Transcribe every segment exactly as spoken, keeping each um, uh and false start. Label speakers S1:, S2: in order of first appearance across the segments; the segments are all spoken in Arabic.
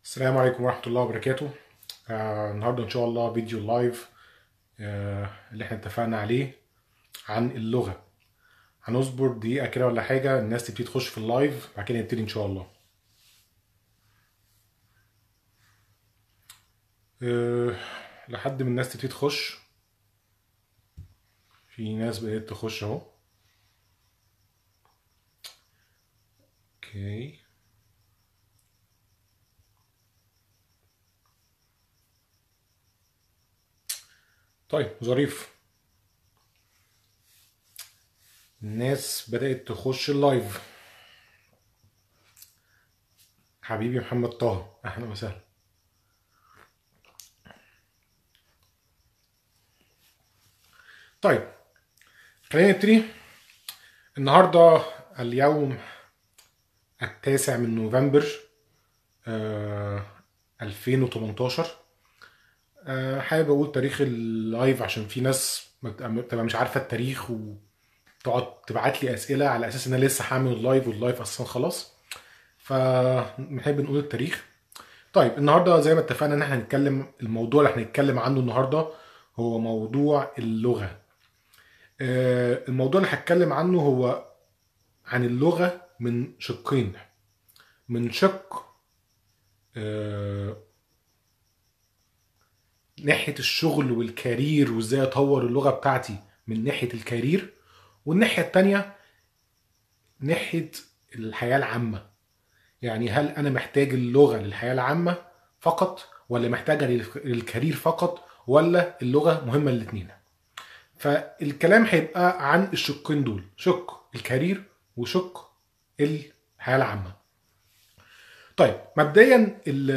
S1: السلام عليكم ورحمة الله وبركاته. آه النهاردة إن شاء الله فيديو لايف آه اللي احنا اتفقنا عليه عن اللغة. هنصبر دقيقة كده ولا حاجة الناس تبتدي تخش في اللايف، بعد كده نبتدي إن شاء الله. آه لحد ما الناس تبتدي تخش، في ناس بدأت تخش أهو. أوكي، طيب ظريف، الناس بدأت تخش اللايف. حبيبي محمد طه، أهلا وسهلا. طيب خلينا نبتدي النهاردة. اليوم التاسع من نوفمبر آه ألفين وتمنتاشر. آه حابب اقول تاريخ اللايف عشان في ناس بتبقى مش عارفه التاريخ وتقعد تبعت لي اسئله على اساس ان انا لسه هعمل اللايف واللايف اصلا خلاص، فنحب نقول التاريخ. طيب النهارده زي ما اتفقنا ان احنا هنتكلم، الموضوع اللي هنتكلم عنه النهارده هو موضوع اللغه. آه الموضوع اللي هتكلم عنه هو عن اللغه من شقين. من شق آه ناحية الشغل والكارير وازاي اطور اللغة بتاعتي من ناحية الكارير، والناحية التانية ناحية الحياة العامة. يعني هل انا محتاج اللغة للحياة العامة فقط، ولا محتاجها للكارير فقط، ولا اللغة مهمة للاتنين؟ فالكلام هيبقى عن الشقين دول، شق الكارير وشق الحياة العامة. طيب مبدئيا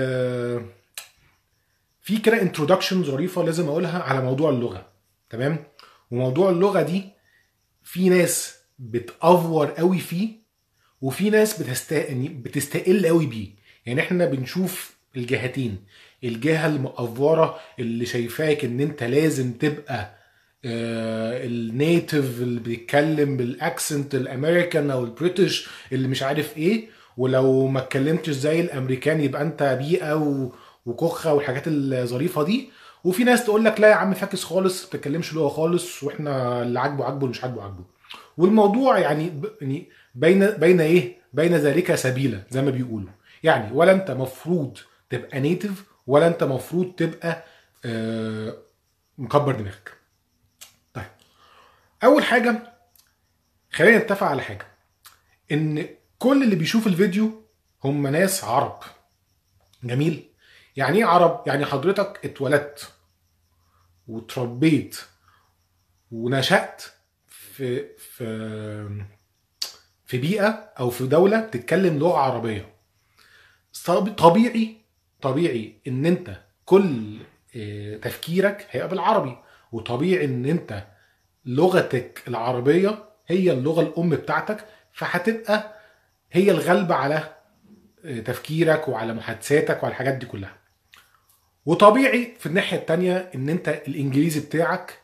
S1: في كده انترودكشن ظريفه لازم اقولها على موضوع اللغه، تمام؟ وموضوع اللغه دي في ناس بتأفور قوي فيه، وفي ناس بتست... بتستقل قوي بيه. يعني احنا بنشوف الجهتين، الجهه المأفوره اللي شايفاك ان انت لازم تبقى آه النيتيف اللي بيتكلم بالاكسنت الامريكان او البريتش اللي مش عارف ايه، ولو ما اتكلمتش زي الامريكان يبقى انت بيئه و... وكخه والحاجات الظريفه دي. وفي ناس تقول لك لا يا عم فاكس خالص، ما بتتكلمش لغه خالص، واحنا اللي عاجبه عاجبه واللي مش عاجبه عاجبه. والموضوع يعني ب... يعني بين بين ايه بين ذلك سبيلا زي ما بيقولوا. يعني ولا انت مفروض تبقى نيتيف، ولا انت مفروض تبقى آه مكبر دماغك. طيب اول حاجه خلينا نتفق على حاجه، ان كل اللي بيشوف الفيديو هم ناس عرب. جميل. يعني ايه عرب؟ يعني حضرتك اتولدت وتربيت ونشأت في في في بيئة او في دولة بتتكلم لغة عربية. طبيعي طبيعي ان انت كل تفكيرك هيبقى بالعربي، وطبيعي ان انت لغتك العربية هي اللغة الام بتاعتك، فهتبقى هي الغالبة على تفكيرك وعلى محادثاتك وعلى الحاجات دي كلها. وطبيعي في الناحية التانية ان انت الانجليزي بتاعك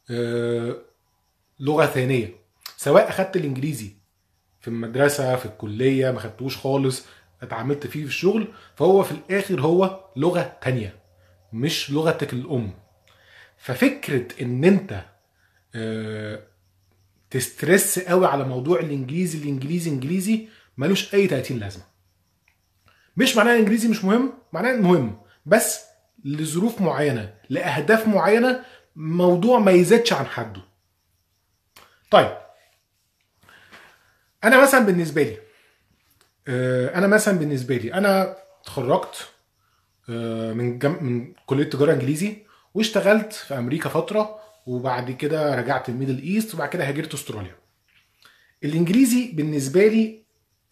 S1: لغة ثانية، سواء اخدت الانجليزي في المدرسة في الكلية ما خدتوش خالص، اتعاملت فيه في الشغل، فهو في الاخر هو لغة تانية مش لغتك الام. ففكرة ان انت تسترس قوي على موضوع الانجليزي الانجليزي انجليزي ملوش اي تلاتين لازمة. مش معناه الانجليزي مش مهم، معناه مهم بس لظروف معينة لاهداف معينة، موضوع ما يزيدش عن حده. طيب انا مثلا بالنسبة لي انا مثلا بالنسبة لي انا اتخرجت من جم... من كليه تجاره انجليزي، واشتغلت في امريكا فتره، وبعد كده رجعت الميدل ايست، وبعد كده هاجرت استراليا. الانجليزي بالنسبه لي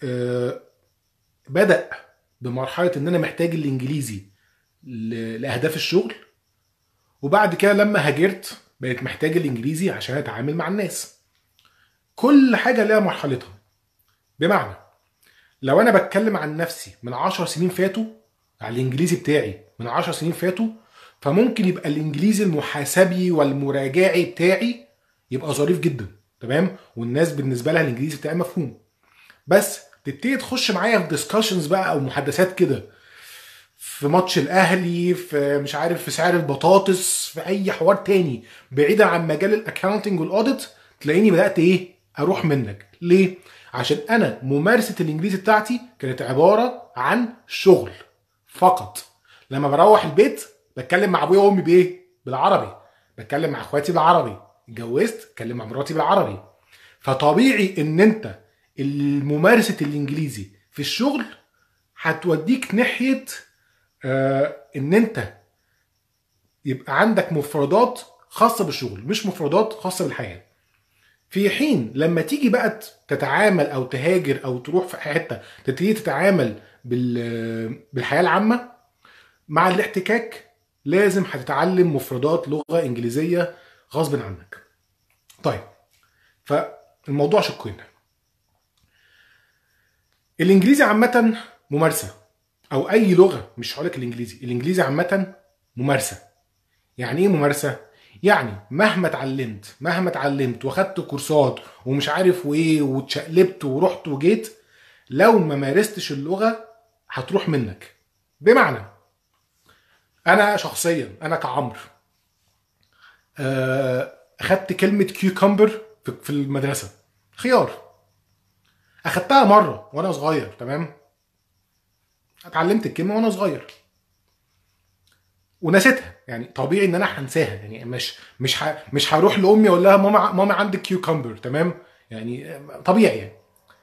S1: بدا بمرحله ان انا محتاج الانجليزي لاهداف الشغل، وبعد كده لما هاجرت بقيت محتاج الانجليزي عشان اتعامل مع الناس. كل حاجه لها مرحلتها. بمعنى لو انا بتكلم عن نفسي من عشر سنين فاتوا، على الانجليزي بتاعي من عشر سنين فاتوا، فممكن يبقى الانجليزي المحاسبي والمراجعي بتاعي يبقى ظريف جدا، تمام، والناس بالنسبه لها الانجليزي بتاعي مفهوم. بس تبتدي تخش معايا في ديسكشنز بقى او محادثات كده في ماتش الاهلي، في مش عارف في سعر البطاطس، في اي حوار تاني بعيدا عن مجال الاكاونتنج والاوديت، تلاقيني بدات ايه اروح منك. ليه؟ عشان انا ممارسه الانجليزي بتاعتي كانت عباره عن شغل فقط. لما بروح البيت بتكلم مع ابويا وامي بايه؟ بالعربي. بتكلم مع اخواتي بالعربي. اتجوزت اتكلم مع مراتي بالعربي. فطبيعي ان انت ممارسه الانجليزي في الشغل هتوديك ناحيه آه ان انت يبقى عندك مفردات خاصه بالشغل مش مفردات خاصه بالحياه. في حين لما تيجي بقى تتعامل او تهاجر او تروح في حته تبتدي تتعامل بالحياه العامه مع الاحتكاك، لازم هتتعلم مفردات لغه انجليزيه غصب عنك. طيب، فالموضوع شقين. الانجليزي عامه ممارسه، او اي لغه، مش هقولك الانجليزي، الانجليزي عامه ممارسه. يعني ايه ممارسه؟ يعني مهما اتعلمت مهما اتعلمت واخدت كورسات ومش عارف وايه واتشقلبت ورحت وجيت، لو ما مارستش اللغه هتروح منك. بمعنى انا شخصيا انا كعمر اخدت كلمه كيوكمبر في المدرسه، خيار، اخدتها مره وانا صغير، تمام؟ اتعلمت الكلمه وانا صغير ونسيتها. يعني طبيعي ان انا هنساها، يعني مش مش ه... مش هروح لامي اقول لها ماما ماما عندك كيوكمبر، تمام؟ يعني طبيعي يعني.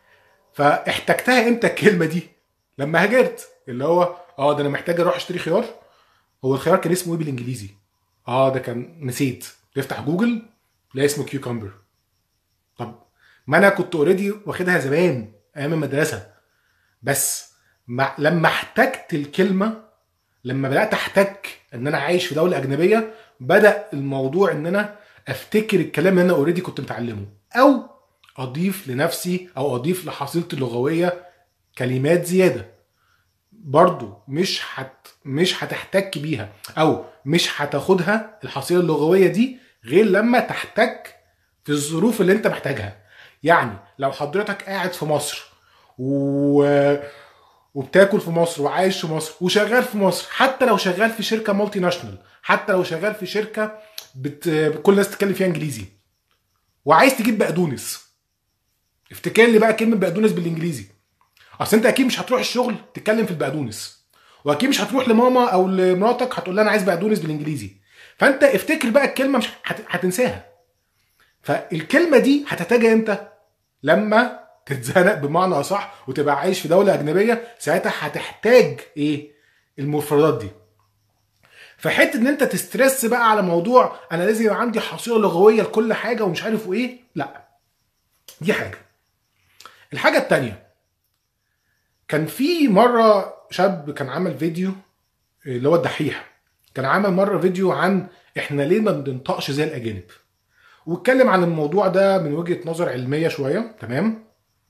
S1: فاحتجتها امتى الكلمه دي؟ لما هاجرت، اللي هو اه ده انا محتاج اروح اشتري خيار. هو الخيار كان اسمه ايه بالانجليزي؟ اه ده كان نسيت. تفتح جوجل تلاقي اسمه كيوكمبر. طب ما انا كنت اوريدي واخدها زمان ايام المدرسه، بس مع... لما احتجت الكلمه، لما بدات احتك ان انا عايش في دوله اجنبيه، بدا الموضوع ان انا افتكر الكلام اللي انا اوريدي كنت متعلمه، او اضيف لنفسي او اضيف لحصيلتي اللغويه كلمات زياده. برضو مش هت مش هتحتك بيها او مش هتاخدها الحصيله اللغويه دي غير لما تحتك في الظروف اللي انت محتاجها. يعني لو حضرتك قاعد في مصر و وبتاكل في مصر وعايش في مصر وشغال في مصر، حتى لو شغال في شركه مالتي ناشونال، حتى لو شغال في شركه بت... كل الناس تتكلم فيها انجليزي، وعايز تجيب بقدونس، افتكر لي بقى كلمه بقدونس بالانجليزي. اصل انت اكيد مش هتروح الشغل تتكلم في البقدونس، واكيد مش هتروح لماما او لمراتك هتقول لها انا عايز بقدونس بالانجليزي. فانت افتكر بقى الكلمه، مش هت... هتنساها. فالكلمه دي هتحتاجها امتى؟ لما تتزنق بمعنى اصح وتبقى عايش في دوله اجنبيه، ساعتها هتحتاج ايه؟ المفردات دي. فحته ان انت تسترس بقى على موضوع انا لازم يبقى عندي حصيله لغويه لكل حاجه ومش عارف ايه، لا. دي حاجه. الحاجه الثانيه، كان في مره شاب كان عمل فيديو، اللي هو الدحيح، كان عمل مره فيديو عن احنا ليه ما بننطقش زي الاجانب، واتكلم عن الموضوع ده من وجهه نظر علميه شويه، تمام؟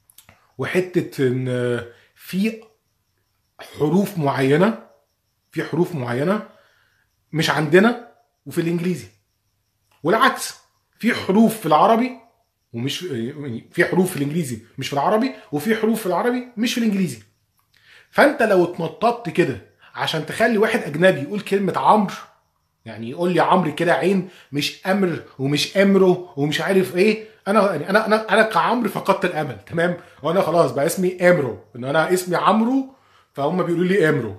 S1: وحته ان في حروف معينه في حروف معينه مش عندنا وفي الانجليزي، والعكس. في حروف في العربي ومش في حروف في الانجليزي مش في العربي، وفي حروف في العربي مش في الانجليزي. فانت لو اتنططت كده عشان تخلي واحد اجنبي يقول كلمه عمرو، يعني يقول لي عمرو كده عين، مش امر ومش امرو ومش عارف ايه، انا يعني انا انا انا كعمرو فقدت الامل، تمام؟ وانا خلاص بقى اسمي امرو، ان انا اسمي عمرو فهم بيقولوا لي امرو.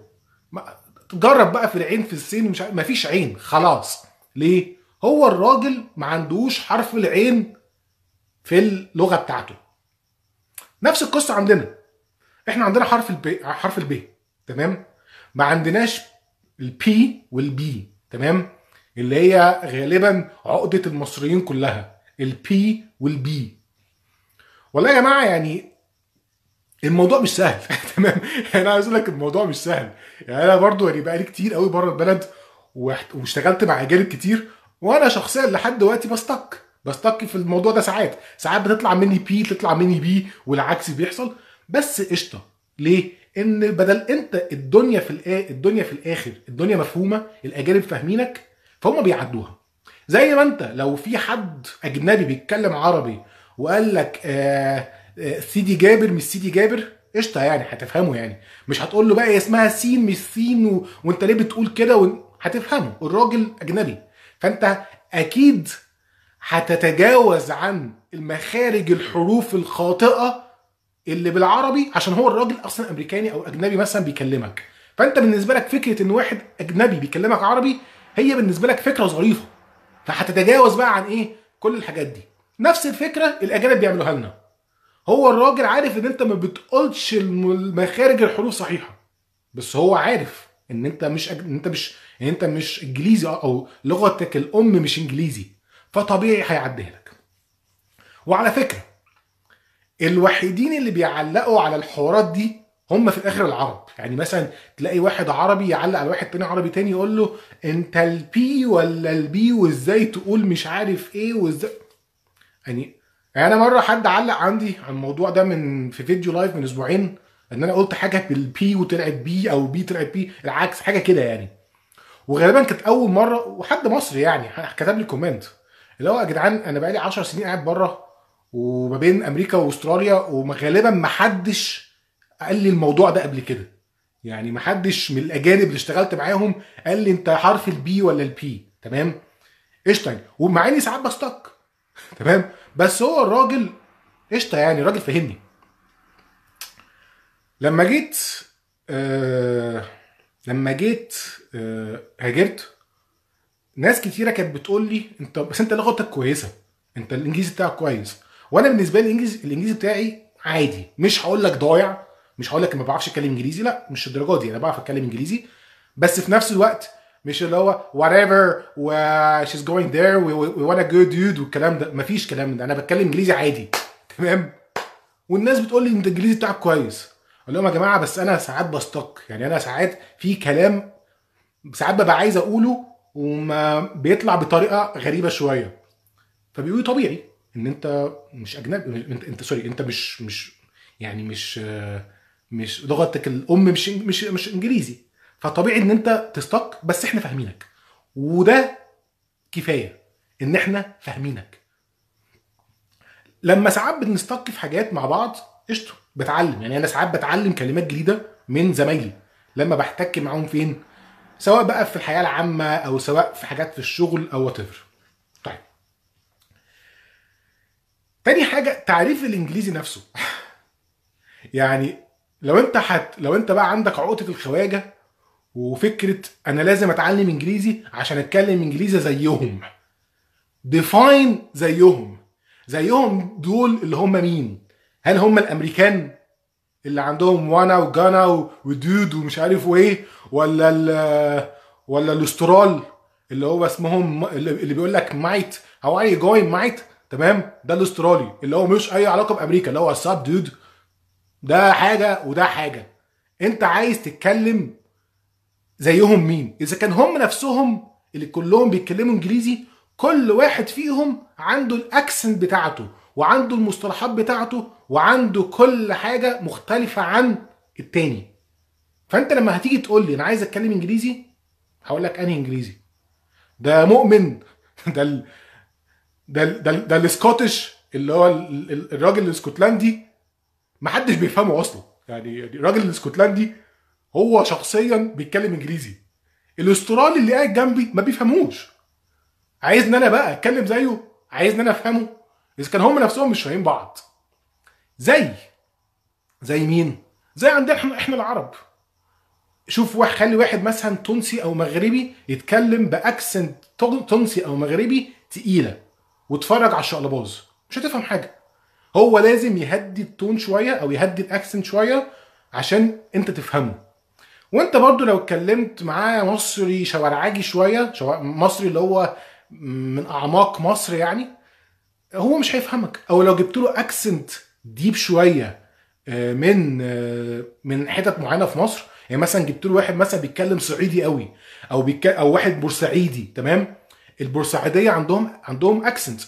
S1: جرب بقى في العين في السين، مش ما فيش عين خلاص. ليه؟ هو الراجل ما عندوش حرف العين في اللغه بتاعته. نفس القصه عندنا، احنا عندنا حرف الب حرف الب، تمام؟ ما عندناش البي والبي، تمام؟ اللي هي غالبا عقده المصريين كلها، البي والبي. والله يا جماعه يعني الموضوع مش سهل تمام؟ يعني انا عايز اقول لك الموضوع مش سهل. يعني انا برضو يعني بقالي كتير قوي بره البلد واشتغلت مع اجانب كتير، وانا شخصيا لحد دلوقتي بستك بستك في الموضوع ده. ساعات ساعات بتطلع مني بي تطلع مني بي والعكس بيحصل، بس قشطه. ليه؟ ان بدل انت الدنيا في الآ... الدنيا في الاخر الدنيا مفهومه، الاجانب فاهمينك فهم بيعدوها. زي ما انت لو في حد اجنبي بيتكلم عربي وقال لك آه آه سيدي جابر مش سيدي جابر، قشطه يعني هتفهمه يعني. مش هتقول له بقى اسمها سين مش سين و... وانت ليه بتقول كده و... هتفهمه، الراجل اجنبي. فانت اكيد هتتجاوز عن المخارج الحروف الخاطئه اللي بالعربي عشان هو الراجل اصلا امريكاني او اجنبي مثلا بيكلمك. فانت بالنسبه لك فكره ان واحد اجنبي بيكلمك عربي هي بالنسبه لك فكره ظريفه، فهتتجاوز بقى عن ايه كل الحاجات دي. نفس الفكره الاجانب بيعملوها لنا. هو الراجل عارف ان انت ما بتقولش المخارج الحروف صحيحه، بس هو عارف ان انت مش أج... انت مش ان انت مش انجليزي او لغتك الام مش انجليزي، فطبيعي هيعديها لك. وعلى فكره الوحيدين اللي بيعلقوا على الحوارات دي هم في الاخر العرب. يعني مثلا تلاقي واحد عربي يعلق على واحد تاني عربي تاني يقول له انت البي ولا البي وازاي تقول مش عارف ايه وازاي. يعني انا مره حد علق عندي على الموضوع ده من في فيديو لايف من اسبوعين ان انا قلت حاجه بالبي وطلعت بي او بي طلعت بي العكس حاجه كده يعني. وغالبا كانت اول مره وحد مصري يعني كتب لي كومنت اللي هو يا جدعان انا بقالي عشر سنين قاعد بره وما بين امريكا واستراليا وغالبا ما حدش قال لي الموضوع ده قبل كده. يعني ما حدش من الاجانب اللي اشتغلت معاهم قال لي انت حرف البي ولا البي. تمام قشطه يعني. ومع اني ساعات بستك تمام بس هو الراجل قشطه يعني الراجل فهمني. لما جيت آه لما جيت آه هاجرت ناس كتيره كانت بتقول لي انت بس انت لغتك كويسه، انت الانجليزي بتاعك كويس. وانا بالنسبه لي الانجليزي الانجليزي بتاعي عادي، مش هقول لك ضايع، مش هقول لك ما بعرفش اتكلم انجليزي، لا مش الدرجه دي، انا بعرف اتكلم انجليزي. بس في نفس الوقت مش اللي هو whatever و she's going there و wanna go dude والكلام ده، مفيش كلام ده. انا بتكلم انجليزي عادي تمام. والناس بتقول لي انت الانجليزي بتاعك كويس. اقول لهم يا جماعه بس انا ساعات بستك، يعني انا ساعات في كلام ساعات ببقى عايز اقوله وما بيطلع بطريقه غريبه شويه. فبيقولوا طبيعي ان انت مش اجنبي، انت انت سوري انت مش مش يعني مش مش لغتك الام مش مش مش انجليزي، فطبيعي ان انت تستك بس احنا فاهمينك. وده كفايه ان احنا فاهمينك. لما ساعات بنستك في حاجات مع بعض قشطه بتعلم. يعني انا ساعات بتعلم كلمات جديده من زمايلي لما بحتك معاهم فين، سواء بقى في الحياه العامه او سواء في حاجات في الشغل او وات ايفر. طيب تاني حاجه تعريف الانجليزي نفسه. يعني لو انت حت لو انت بقى عندك عقده الخواجه وفكره انا لازم اتعلم انجليزي عشان اتكلم انجليزي زيهم، ديفاين زيهم. زيهم دول اللي هم مين؟ هل هم الامريكان اللي عندهم وانا وجانا ودود ومش عارف ايه، ولا ال ولا الاسترال اللي هو اسمهم اللي بيقول لك مايت هاو ار يو جوينج مايت تمام؟ ده الاسترالي اللي هو ملوش اي علاقه بامريكا اللي هو الساب دود. ده حاجه وده حاجه. انت عايز تتكلم زيهم مين؟ اذا كان هم نفسهم اللي كلهم بيتكلموا انجليزي، كل واحد فيهم عنده الاكسنت بتاعته وعنده المصطلحات بتاعته وعنده كل حاجه مختلفه عن التاني. فانت لما هتيجي تقول لي انا عايز اتكلم انجليزي هقول لك انهي انجليزي؟ ده مؤمن ده ال... ده ال... ده, ال... ده السكوتش اللي هو ال... الراجل الاسكتلندي محدش بيفهمه اصلا. يعني الراجل الاسكتلندي هو شخصيا بيتكلم انجليزي، الاسترالي اللي قاعد جنبي ما بيفهموش. عايزني انا بقى اتكلم زيه؟ عايزني انا افهمه؟ اذا كان هم نفسهم مش فاهمين بعض. زي زي مين؟ زي عندنا احنا احنا العرب. شوف واحد خلي واحد مثلا تونسي او مغربي يتكلم باكسنت تونسي او مغربي تقيله واتفرج على الشقلباظ مش هتفهم حاجه. هو لازم يهدي التون شويه او يهدي الاكسنت شويه عشان انت تفهمه. وانت برضو لو اتكلمت معاه مصري شوارعاجي شويه، شو... مصري اللي هو من اعماق مصر يعني، هو مش هيفهمك. او لو جبت له اكسنت ديب شويه من من حتت معينه في مصر، يعني مثلا جبت له واحد مثلا بيتكلم صعيدي قوي او بيك... او واحد بورسعيدي تمام. البورسعيديه عندهم عندهم اكسنت،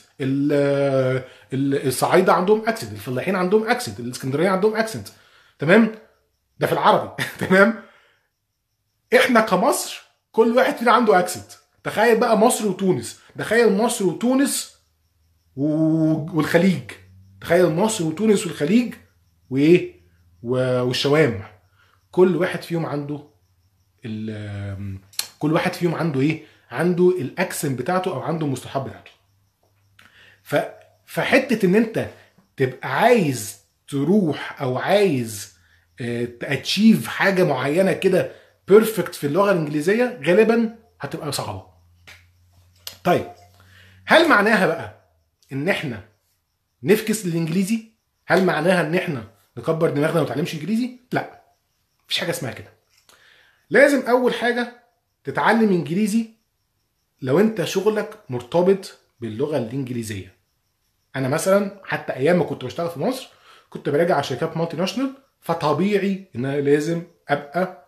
S1: الصعايده عندهم اكسنت، الفلاحين عندهم اكسنت، الاسكندريه عندهم اكسنت تمام. ده في العربي تمام. احنا كمصر كل واحد فينا عنده اكسنت. تخيل بقى مصر وتونس، تخيل مصر وتونس والخليج، تخيل مصر وتونس والخليج وايه والشوام، كل واحد فيهم عنده كل واحد فيهم عنده ايه؟ عنده الاكسنت بتاعته او عنده المصطلحات بتاعته. ف فحته ان انت تبقى عايز تروح او عايز تاتشيف حاجه معينه كده بيرفكت في اللغه الانجليزيه غالبا هتبقى صعبه. طيب هل معناها بقى ان احنا نفكس للانجليزي؟ هل معناها ان احنا نكبر دماغنا وما نتعلمش انجليزي؟ لا، مفيش حاجه اسمها كده. لازم اول حاجه تتعلم انجليزي لو انت شغلك مرتبط باللغه الانجليزيه. انا مثلا حتى ايام ما كنت بشتغل في مصر كنت براجع على شركات مالتي ناشونال، فطبيعي ان انا لازم ابقى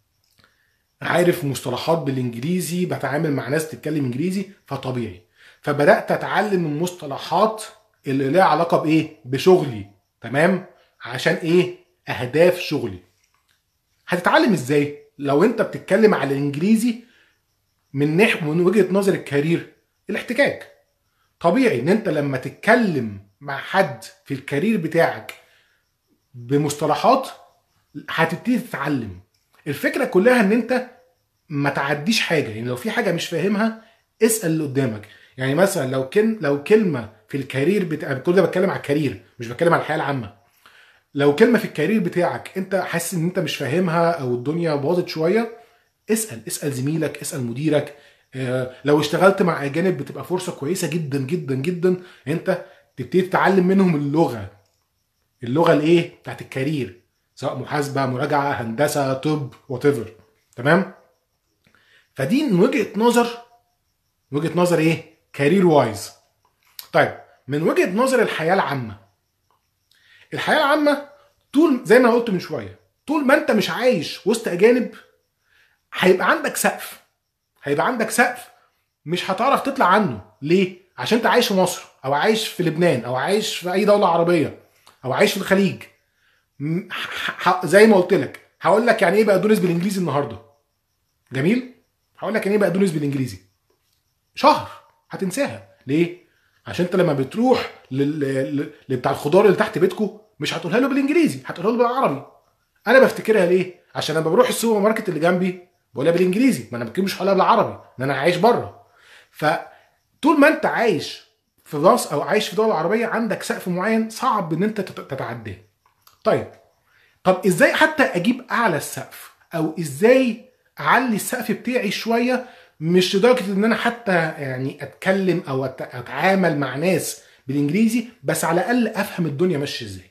S1: عارف مصطلحات بالانجليزي، بتعامل مع ناس تتكلم انجليزي، فطبيعي فبدات اتعلم المصطلحات اللي ليها علاقه بايه؟ بشغلي. تمام؟ عشان ايه؟ اهداف شغلي. هتتعلم ازاي لو انت بتتكلم على الانجليزي من نح من وجهه نظر الكارير؟ الاحتكاك. طبيعي ان انت لما تتكلم مع حد في الكارير بتاعك بمصطلحات هتبتدي تتعلم. الفكره كلها ان انت ما تعديش حاجه، يعني لو في حاجه مش فاهمها اسال اللي قدامك. يعني مثلا لو كن لو كلمه في الكارير بتاع، كل ده بتكلم على الكارير مش بتكلم على الحياه العامه. لو كلمه في الكارير بتاعك انت حاسس ان انت مش فاهمها او الدنيا باظت شويه، اسال اسال زميلك، اسال مديرك. لو اشتغلت مع اجانب بتبقى فرصه كويسه جدا جدا جدا انت تبتدي تتعلم منهم اللغه اللغه الايه بتاعت الكارير، سواء محاسبه، مراجعه، هندسه، طب، وات ايفر. تمام؟ فدي من وجهه نظر من وجهه نظر ايه؟ كارير وايز. طيب من وجهه نظر الحياه العامه، الحياه العامه طول زي ما قلت من شويه، طول ما انت مش عايش وسط اجانب هيبقى عندك سقف هيبقى عندك سقف مش هتعرف تطلع عنه. ليه؟ عشان انت عايش في مصر او عايش في لبنان او عايش في اي دوله عربيه او عايش في الخليج. زي ما قلت لك، هقول لك يعني ايه بقدونس بالانجليزي النهارده. جميل؟ هقول لك يعني ايه بقدونس بالانجليزي. شهر هتنساها. ليه؟ عشان انت لما بتروح لل... بتاع الخضار اللي تحت بيتكو مش هتقولها له بالانجليزي، هتقولها له بالعربي. انا بفتكرها ليه؟ عشان لما بروح السوبر ماركت اللي جنبي بقولها بالانجليزي، ما انا بكون مش هقولها بالعربي ان انا عايش بره. فطول ما انت عايش في مصر او عايش في دول عربيه عندك سقف معين صعب ان انت تتعداه. طيب طب ازاي حتى اجيب اعلى السقف، او ازاي اعلي السقف بتاعي شويه، مش لدرجه ان انا حتى يعني اتكلم او اتعامل مع ناس بالانجليزي، بس على الاقل افهم الدنيا ماشيه ازاي.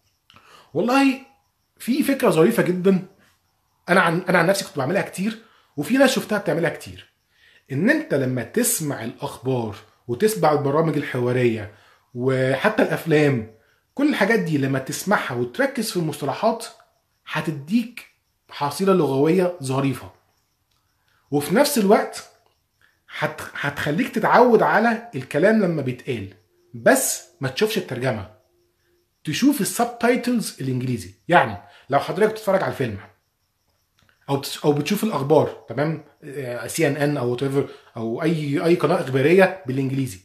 S1: والله في فكره ظريفه جدا، انا عن انا عن نفسي كنت بعملها كتير وفي ناس شفتها بتعملها كتير. ان انت لما تسمع الاخبار وتسمع البرامج الحواريه وحتى الافلام، كل الحاجات دي لما تسمعها وتركز في المصطلحات هتديك حصيله لغويه ظريفه، وفي نفس الوقت هت... هتخليك تتعود على الكلام لما بيتقال، بس ما تشوفش الترجمه، تشوف السبتايتلز الانجليزي. يعني لو حضرتك بتتفرج على الفيلم او او بتشوف الاخبار، تمام، سي ان ان او وات ايفر او اي اي قناه اخباريه بالانجليزي،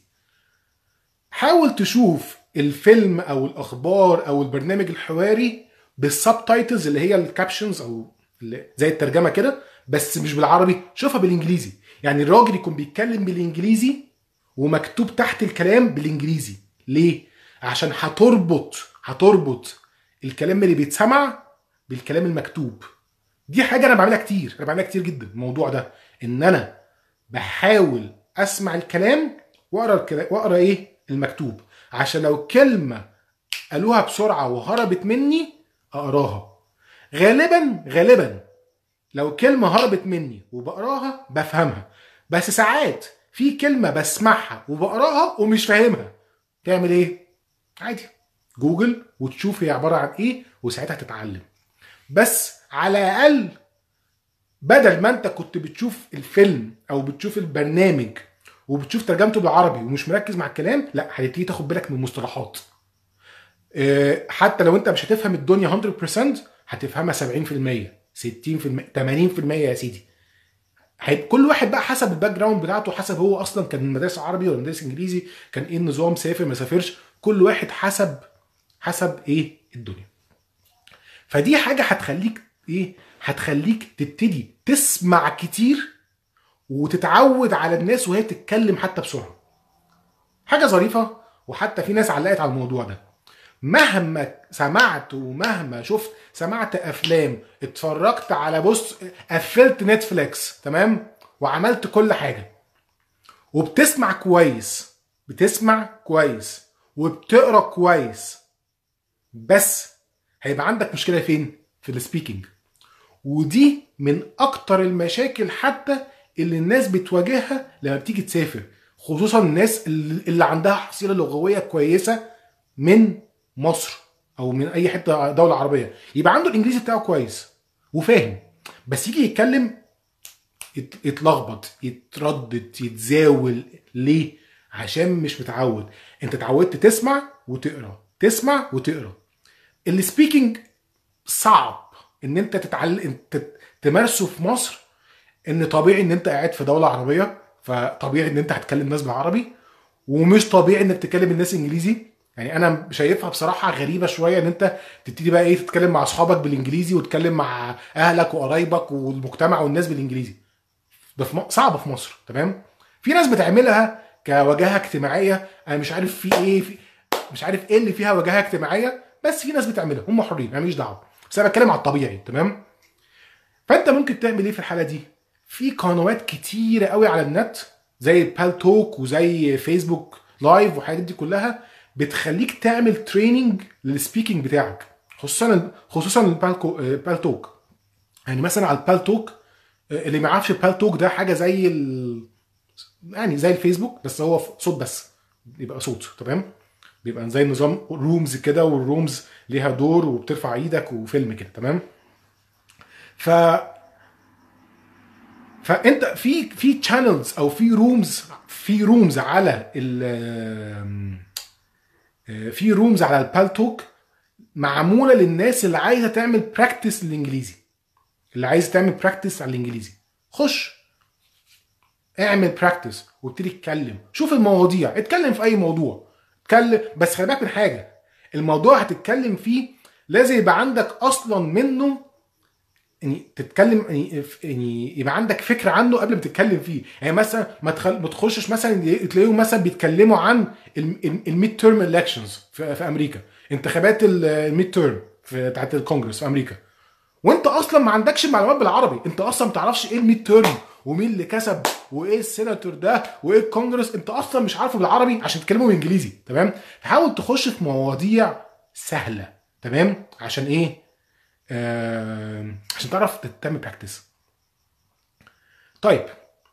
S1: حاول تشوف الفيلم او الاخبار او البرنامج الحواري بالسبتايتلز اللي هي الكابشنز او زي الترجمه كده، بس مش بالعربي، شوفها بالانجليزي. يعني الراجل يكون بيتكلم بالانجليزي ومكتوب تحت الكلام بالانجليزي. ليه؟ عشان هتربط هتربط الكلام اللي بيتسمع بالكلام المكتوب. دي حاجه انا بعملها كتير انا بعملها كتير جدا الموضوع ده، ان انا بحاول اسمع الكلام واقرا واقرا ايه المكتوب، عشان لو كلمه قالوها بسرعه وهربت مني اقراها. غالبا غالبا لو كلمه هربت مني وبقراها بفهمها، بس ساعات في كلمه بسمعها وبقراها ومش فاهمها، تعمل ايه؟ عادي جوجل وتشوف هي عباره عن ايه وساعتها تتعلم. بس على الاقل بدل ما انت كنت بتشوف الفيلم او بتشوف البرنامج وبتشوف ترجمته بالعربي ومش مركز مع الكلام، لا هتبتدي تاخد بالك من المصطلحات. حتى لو انت مش هتفهم الدنيا مية بالمية هتفهمها سبعين بالمية ستين بالمية ثمانين بالمية يا سيدي. كل واحد بقى حسب الباك جراوند بتاعته، حسب هو اصلا كان مدرسه عربي ولا مدرسه انجليزي، كان ايه النظام، سافر ما سافرش، كل واحد حسب حسب ايه الدنيا. فدي حاجه هتخليك ايه، هتخليك تبتدي تسمع كتير وتتعود على الناس وهي بتتكلم حتى بسرعه. حاجه ظريفه. وحتى في ناس علقت على الموضوع ده، مهما سمعت ومهما شفت، سمعت افلام، اتفرجت على، بص، قفلت نتفليكس تمام وعملت كل حاجه وبتسمع كويس، بتسمع كويس وبتقرا كويس، بس هيبقى عندك مشكله فين؟ في السبيكينج. ودي من اكتر المشاكل حتى اللي الناس بتواجهها لما بتيجي تسافر، خصوصا الناس اللي اللي عندها حصيله لغويه كويسه من مصر او من اي حته دوله عربيه، يبقى عنده الانجليزي بتاعه كويس وفاهم، بس يجي يتكلم يت- يتلخبط، يتردد، يتزاول. ليه؟ عشان مش متعود. انت اتعودت تسمع وتقرا، تسمع وتقرا. السبيكينج صعب ان انت تتعلم انت تمارسه في مصر، ان طبيعي ان انت قاعد في دوله عربيه، فطبيعي ان انت هتكلم ناس بالعربي، ومش طبيعي انك تكلم الناس انجليزي. يعني انا شايفها بصراحه غريبه شويه ان انت تبتدي بقى ايه، تتكلم مع اصحابك بالانجليزي وتتكلم مع اهلك وقرايبك والمجتمع والناس بالانجليزي. ده في م... صعبه في مصر، تمام. في ناس بتعملها كوجاهه اجتماعيه، انا مش عارف في ايه، في مش عارف ايه اللي فيها وجاهه اجتماعيه، بس في ناس بتعملها، هم حرين، انا ماليش دعوه، بس انا بتكلم على الطبيعي، تمام. فانت ممكن تعمل ايه في الحاله دي؟ في قنوات كتيره قوي على النت زي بال توك وزي فيسبوك لايف والحاجات دي كلها، بتخليك تعمل تريننج للسبيكينج بتاعك، خصوصا خصوصا البال بال توك. يعني مثلا على البال توك، اللي ما يعرفش البال توك ده حاجه زي ال... يعني زي الفيسبوك بس هو صوت بس، بيبقى صوت، تمام. بيبقى زي نظام رومز كده، والرومز ليها دور وبترفع ايدك وفيلم كده، تمام. ف فانت في في تشانلز او في رومز، في رومز على ال في رومز على البالتوك معموله للناس اللي عايزه تعمل براكتس للانجليزي، اللي عايز تعمل براكتس على الانجليزي. خش اعمل براكتس وابتدي اتكلم، شوف المواضيع، اتكلم في اي موضوع، اتكلم، بس خلي بالك من حاجه، الموضوع هتتكلم فيه لازم يبقى عندك اصلا منه، يعني تتكلم، يعني يعني يبقى عندك فكره عنه قبل ما تتكلم فيه. يعني مثلا ما تخل... ما تخشش مثلا تلاقيهم مثلا بيتكلموا عن الميد تيرم الكشنز في... في امريكا، انتخابات الميد تيرم في بتاعت الكونجرس في امريكا، وانت اصلا ما عندكش معلومات بالعربي، انت اصلا ما تعرفش ايه الميد تيرم ومين اللي كسب وايه السيناتور ده وايه الكونجرس، انت اصلا مش عارفه بالعربي عشان تتكلموا بالانجليزي، تمام. فحاول تخش في مواضيع سهله، تمام، عشان ايه؟ آه عشان تعرف تعمل براكتس. طيب،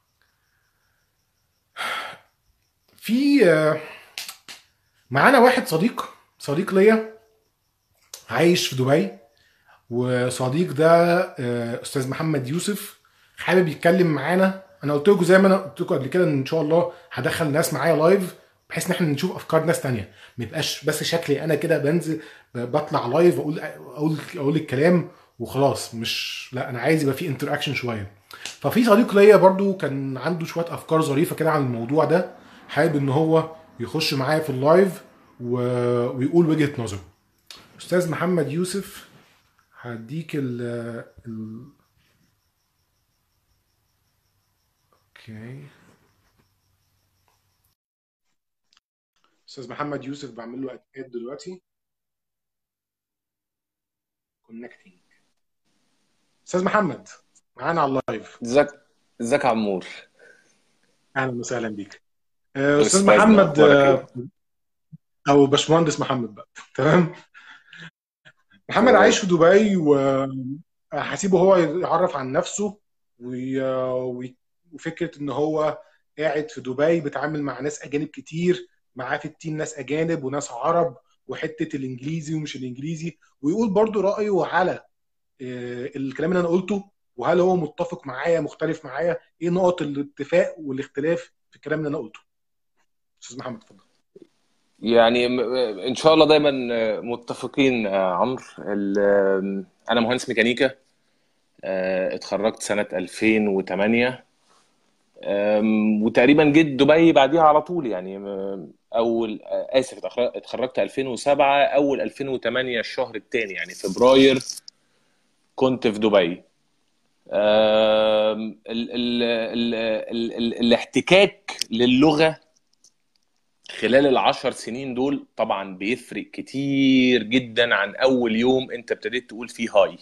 S1: في آه معانا واحد صديق، صديق ليا عايش في دبي، وصديق ده آه استاذ محمد يوسف، حابب يتكلم معانا. انا قلت لكم زي ما انا قلت لكم قبل كده ان شاء الله هدخل ناس معايا لايف، بحيث ان احنا نشوف افكار ناس تانية، ما يبقاش بس شكلي انا كده بنزل بطلع لايف اقول اقول اقول الكلام وخلاص. مش، لا، انا عايز يبقى في انتراكشن شويه. ففي صديق ليا برضو كان عنده شويه افكار ظريفه كده عن الموضوع ده، حابب ان هو يخش معايا في اللايف و... ويقول وجهه نظره. استاذ محمد يوسف، هديك ال ال اوكي. استاذ محمد يوسف بعمل له اد دلوقتي، كونكتنج. استاذ محمد معانا على اللايف.
S2: ازيك ازيك يا عمور.
S1: اهلا وسهلا بيك. آه، استاذ
S2: استاذنا
S1: محمد،
S2: اخبارك
S1: آه،
S2: ايه؟
S1: او باشمهندس محمد بقى تمام. محمد عايش
S2: تمام.
S1: في دبي، وهسيبه هو يعرف عن نفسه، وي- وي- وفكره ان هو قاعد في دبي بيتعامل مع ناس اجانب كتير، معاه في التيم ناس اجانب وناس عرب، وحته الانجليزي ومش الانجليزي، ويقول برضو رايه على آه، الكلام اللي انا قلته، وهل هو متفق معايا مختلف معايا، ايه نقط الاتفاق والاختلاف في الكلام اللي انا قلته. استاذ محمد اتفضل.
S2: يعني م- ان شاء الله دايما متفقين يا عمرو. ال- انا مهندس ميكانيكا. اه، اتخرجت سنة ألفين وثمانية. أم، وتقريبا جيت دبي بعديها على طول يعني م- اول اسف اتخر- اتخرجت ألفين وسبعة، اول ألفين وثمانية الشهر الثاني يعني فبراير كنت في دبي. آم، ال ال ال ال ال الاحتكاك للغة خلال العشر سنين دول طبعا بيفرق كتير جدا عن أول يوم أنت ابتديت تقول فيه هاي.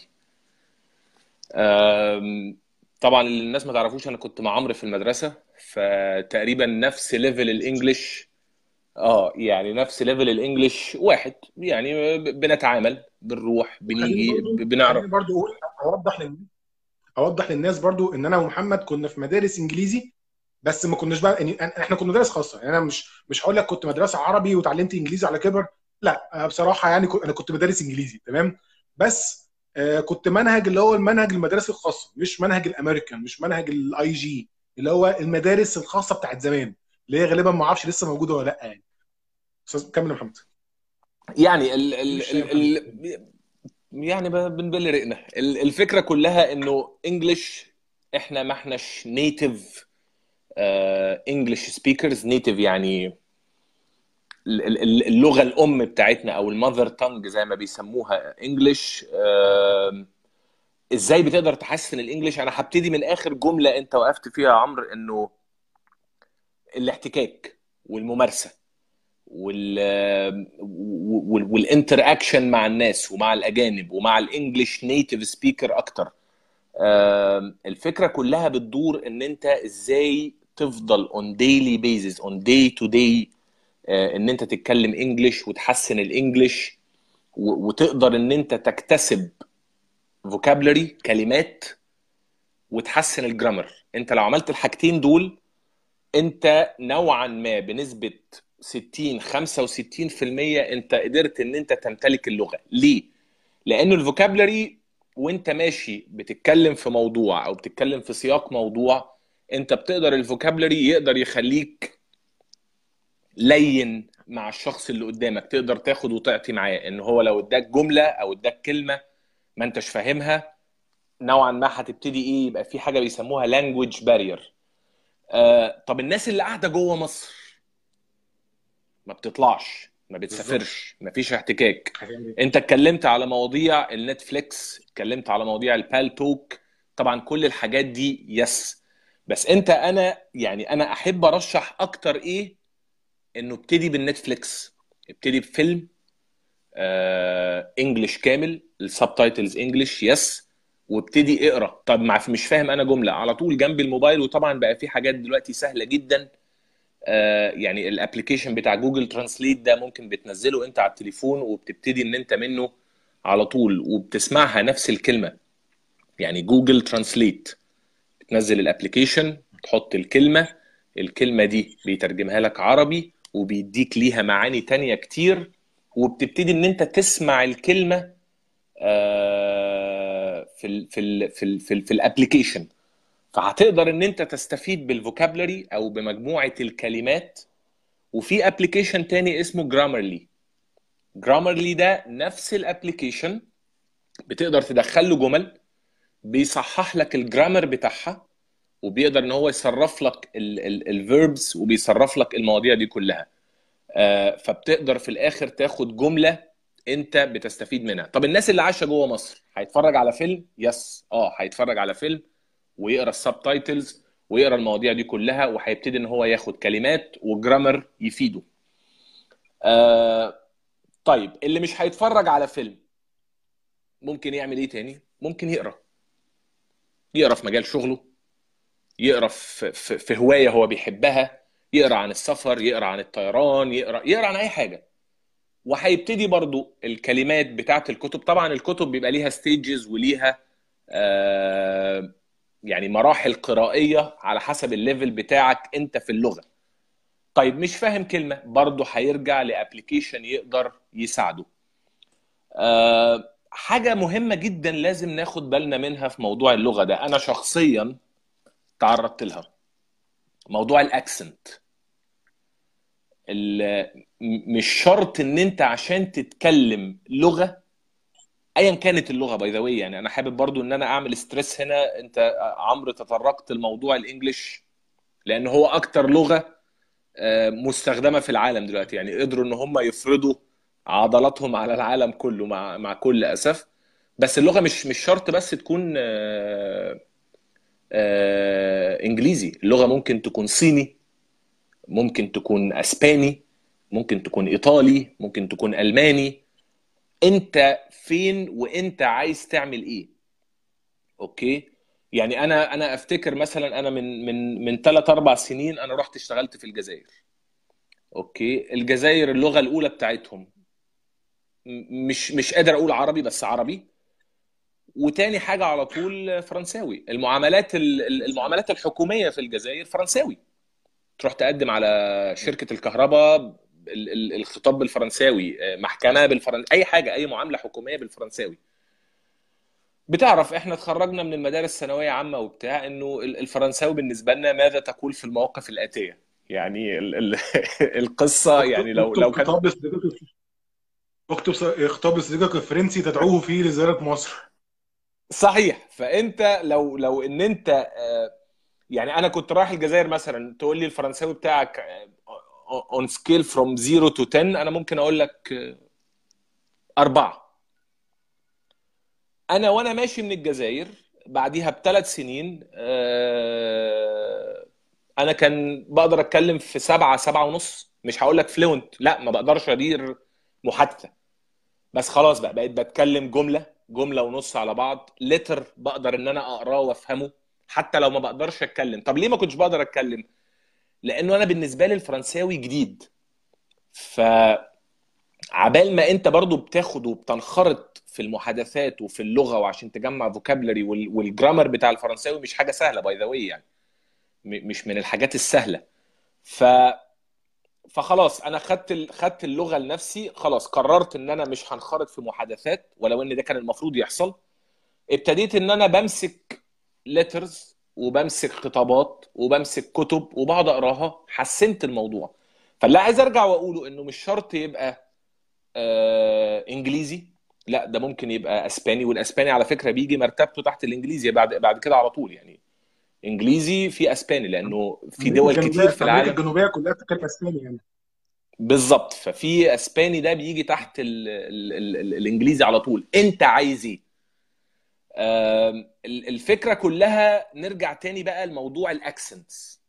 S2: آم، طبعا اللي الناس ما تعرفوش، أنا كنت مع عمرو في المدرسة، فتقريبا نفس ليفل الإنجليش. اه يعني نفس ليفل الإنجليش واحد، يعني ب- بنتعامل، بنروح
S1: وخليني
S2: بنيجي ب-
S1: برضو
S2: بنعرف.
S1: خليني برضو اقول، اوضح للناس اوضح للناس برضو ان انا ومحمد كنا في مدارس انجليزي، بس ما كناش بقى يعني، احنا كنا مدارس خاصه. يعني انا مش مش هقول لك كنت مدرسه عربي وتعلمت انجليزي على كبر، لا. آه، بصراحه يعني كنت- انا كنت مدارس انجليزي تمام. بس آه، كنت منهج اللي هو المنهج المدارس الخاصه، مش منهج الامريكان، مش منهج الاي جي، اللي هو المدارس الخاصه بتاعت زمان، اللي هي غالبا ما اعرفش لسه موجوده ولا لا يعني. استاذ كمل يا محمد.
S2: يعني ال ال
S1: مش يا
S2: ال
S1: محمد.
S2: ال يعني ب- بنبل رقنا. ال- الفكرة كلها انه انجلش، احنا ما احناش نيتيف انجلش سبيكرز. نيتيف يعني ال- ال- اللغة الام بتاعتنا او المذر تانج زي ما بيسموها انجلش. ازاي بتقدر تحسن الانجليش؟ انا هبتدي من اخر جملة انت وقفت فيها يا عمرو، انه الاحتكاك والممارسة وال وال- والانتر اكشن مع الناس ومع الاجانب ومع الانجليش نيتيف سبيكر اكتر. آم، الفكره كلها بتدور ان انت ازاي تفضل on daily basis on day to day، آه، ان انت تتكلم انجليش وتحسن الانجليش، و- وتقدر ان انت تكتسب vocabulary كلمات، وتحسن الجرامر. انت لو عملت الحاجتين دول، انت نوعا ما بنسبة ستين خمسة وستين في المية انت قدرت ان انت تمتلك اللغة. ليه؟ لان الفوكابلري وانت ماشي بتتكلم في موضوع او بتتكلم في سياق موضوع، انت بتقدر الفوكابلري يقدر يخليك لين مع الشخص اللي قدامك، تقدر تاخد وتعطي معاه. ان هو لو اداك جملة او اداك كلمة ما انتش فاهمها، نوعا ما هتبتدي ايه، يبقى في حاجة بيسموها language barrier. آه طب الناس اللي قاعدة جوه مصر ما بتطلعش، ما
S1: بالظبط.
S2: بتسافرش، ما فيش احتكاك.
S1: هتعمل ايه؟
S2: انت اتكلمت على مواضيع النتفليكس، اتكلمت على مواضيع البالتوك، طبعا كل الحاجات دي يس. بس انت انا يعني انا احب ارشح اكتر ايه، انه ابتدي بالنتفليكس. ابتدي بفيلم آه انجلش كامل، السبتايتلز انجلش يس، وابتدي اقرا. طب ما مش فاهم انا جمله، على طول جنب الموبايل. وطبعا بقى في حاجات دلوقتي سهله جدا، آه، يعني الابلكيشن بتاع جوجل ترانسليت ده ممكن بتنزله انت على التليفون، وبتبتدي ان انت منه على طول وبتسمعها نفس الكلمة. يعني جوجل ترانسليت، بتنزل الابلكيشن، تحط الكلمة، الكلمة دي بيترجمها لك عربي وبيديك ليها معاني تانية كتير، وبتبتدي ان انت تسمع الكلمة آه، في ال في ال في ال في, ال في الابلكيشن. فهتقدر ان انت تستفيد بالفوكابلري او بمجموعة الكلمات. وفي ابلكيشن تاني اسمه جرامرلي. جرامرلي ده نفس الابلكيشن، بتقدر تدخل له جمل، بيصحح لك الجرامر بتاعها، وبيقدر ان هو يصرف لك الفيربس، وبيصرف لك المواضيع دي كلها. آه، فبتقدر في الاخر تاخد جملة انت بتستفيد منها. طب الناس اللي عايشة جوه مصر هيتفرج على فيلم؟ يس، اه هيتفرج على فيلم ويقرا السبتايتلز ويقرا المواضيع دي كلها، وهيبتدي ان هو ياخد كلمات وجرامر يفيده. آه، طيب اللي مش هيتفرج على فيلم ممكن يعمل ايه تاني؟ ممكن يقرا. يقرا في مجال شغله، يقرا في, في, في هوايه هو بيحبها، يقرا عن السفر، يقرا عن الطيران، يقرا يقرا عن اي حاجه. وهيبتدي برضو الكلمات بتاعت الكتب. طبعا الكتب بيبقى ليها ستيجز وليها آه يعني مراحل قرائيه على حسب الليفل بتاعك انت في اللغه. طيب مش فاهم كلمه، برضو هيرجع لابلكيشن يقدر يساعده. آه، حاجة مهمة جدا لازم ناخد بالنا منها في موضوع اللغة ده، أنا شخصيا تعرضت لها، موضوع الأكسنت. ال- م- مش شرط إن أنت عشان تتكلم لغة أيا كانت اللغة، باي ذا واي. يعني أنا حابب برضو إن أنا أعمل ستريس هنا. أنت عمرو تطرقت لموضوع الإنجليش لأن هو أكتر لغة آه، مستخدمة في العالم دلوقتي. يعني قدروا إن هم يفرضوا عضلاتهم على العالم كله، مع مع كل أسف. بس اللغه مش مش شرط بس تكون آه، آه، انجليزي. اللغه ممكن تكون صيني، ممكن تكون اسباني، ممكن تكون ايطالي، ممكن تكون الماني. انت فين وانت عايز تعمل ايه؟ اوكي. يعني انا انا افتكر مثلا انا من من من ثلاث اربع سنين انا رحت اشتغلت في الجزائر. اوكي. الجزائر اللغه الاولى بتاعتهم م- مش مش قادر اقول عربي، بس عربي. وتاني حاجه على طول فرنساوي. المعاملات ال- ال- المعاملات الحكوميه في الجزائر فرنساوي. تروح تقدم على شركه الكهرباء، ال- ال- الخطاب بالفرنساوي، محكمه بالفرنساوي، اي حاجه، اي معامله حكوميه بالفرنساوي. بتعرف احنا اتخرجنا من المدارس ثانويه عامه وبتاع انه ال- الفرنساوي بالنسبه لنا ماذا تقول في المواقف الاتيه. يعني ال ال القصه،
S1: اكتب
S2: يعني لو
S1: اكتب
S2: لو كان
S1: خطاب لصديقك اكتب ص- خطاب لصديقك الفرنسي تدعوه فيه لزيارة مصر.
S2: صحيح. فانت لو لو ان انت آه، يعني انا كنت رايح الجزائر مثلا، تقول لي الفرنساوي بتاعك اون سكيل فروم زيرو تو عشرة، انا ممكن اقول لك آه، أربعة. انا وانا ماشي من الجزائر بعديها بثلاث سنين آه، انا كان بقدر اتكلم في سبعة سبعة ونص. مش هقول لك فلوينت، لا، ما بقدرش ادير محادثة. بس خلاص بقى بقيت بتكلم جملة جملة ونص على بعض. لتر بقدر ان انا اقراه وافهمه، حتى لو ما بقدرش اتكلم. طب ليه ما كنتش بقدر اتكلم؟ لانه انا بالنسبة لي الفرنساوي جديد. فعبال ما انت برضو بتاخد وبتنخرط في المحادثات وفي اللغة، وعشان تجمع فوكابلري، والجرامر بتاع الفرنساوي مش حاجة سهلة باي ذا واي يعني. م- مش من الحاجات السهلة. ف فخلاص انا خدت ال- خدت اللغه لنفسي. خلاص قررت ان انا مش هنخرط في محادثات، ولو ان ده كان المفروض يحصل. ابتديت ان انا بمسك ليترز وبمسك خطابات وبمسك كتب وبقعد اقراها. حسنت الموضوع. فاللي عايز ارجع واقوله انه مش شرط يبقى آه انجليزي. لا، ده ممكن يبقى اسباني. والاسباني على فكره بيجي مرتبته تحت الانجليزي بعد بعد كده على طول يعني. انجليزي في اسباني، لانه في
S1: امريكا
S2: دول كتير
S1: الجنوبيه
S2: في
S1: امريكا
S2: العالم.
S1: الجنوبيه كلها بتتكلم اسباني يعني.
S2: بالظبط. ففي اسباني ده بيجي تحت ال ال ال ال الانجليزي على طول. انت عايز ايه؟ آم، ال- الفكره كلها نرجع تاني بقى لموضوع الاكسنتس.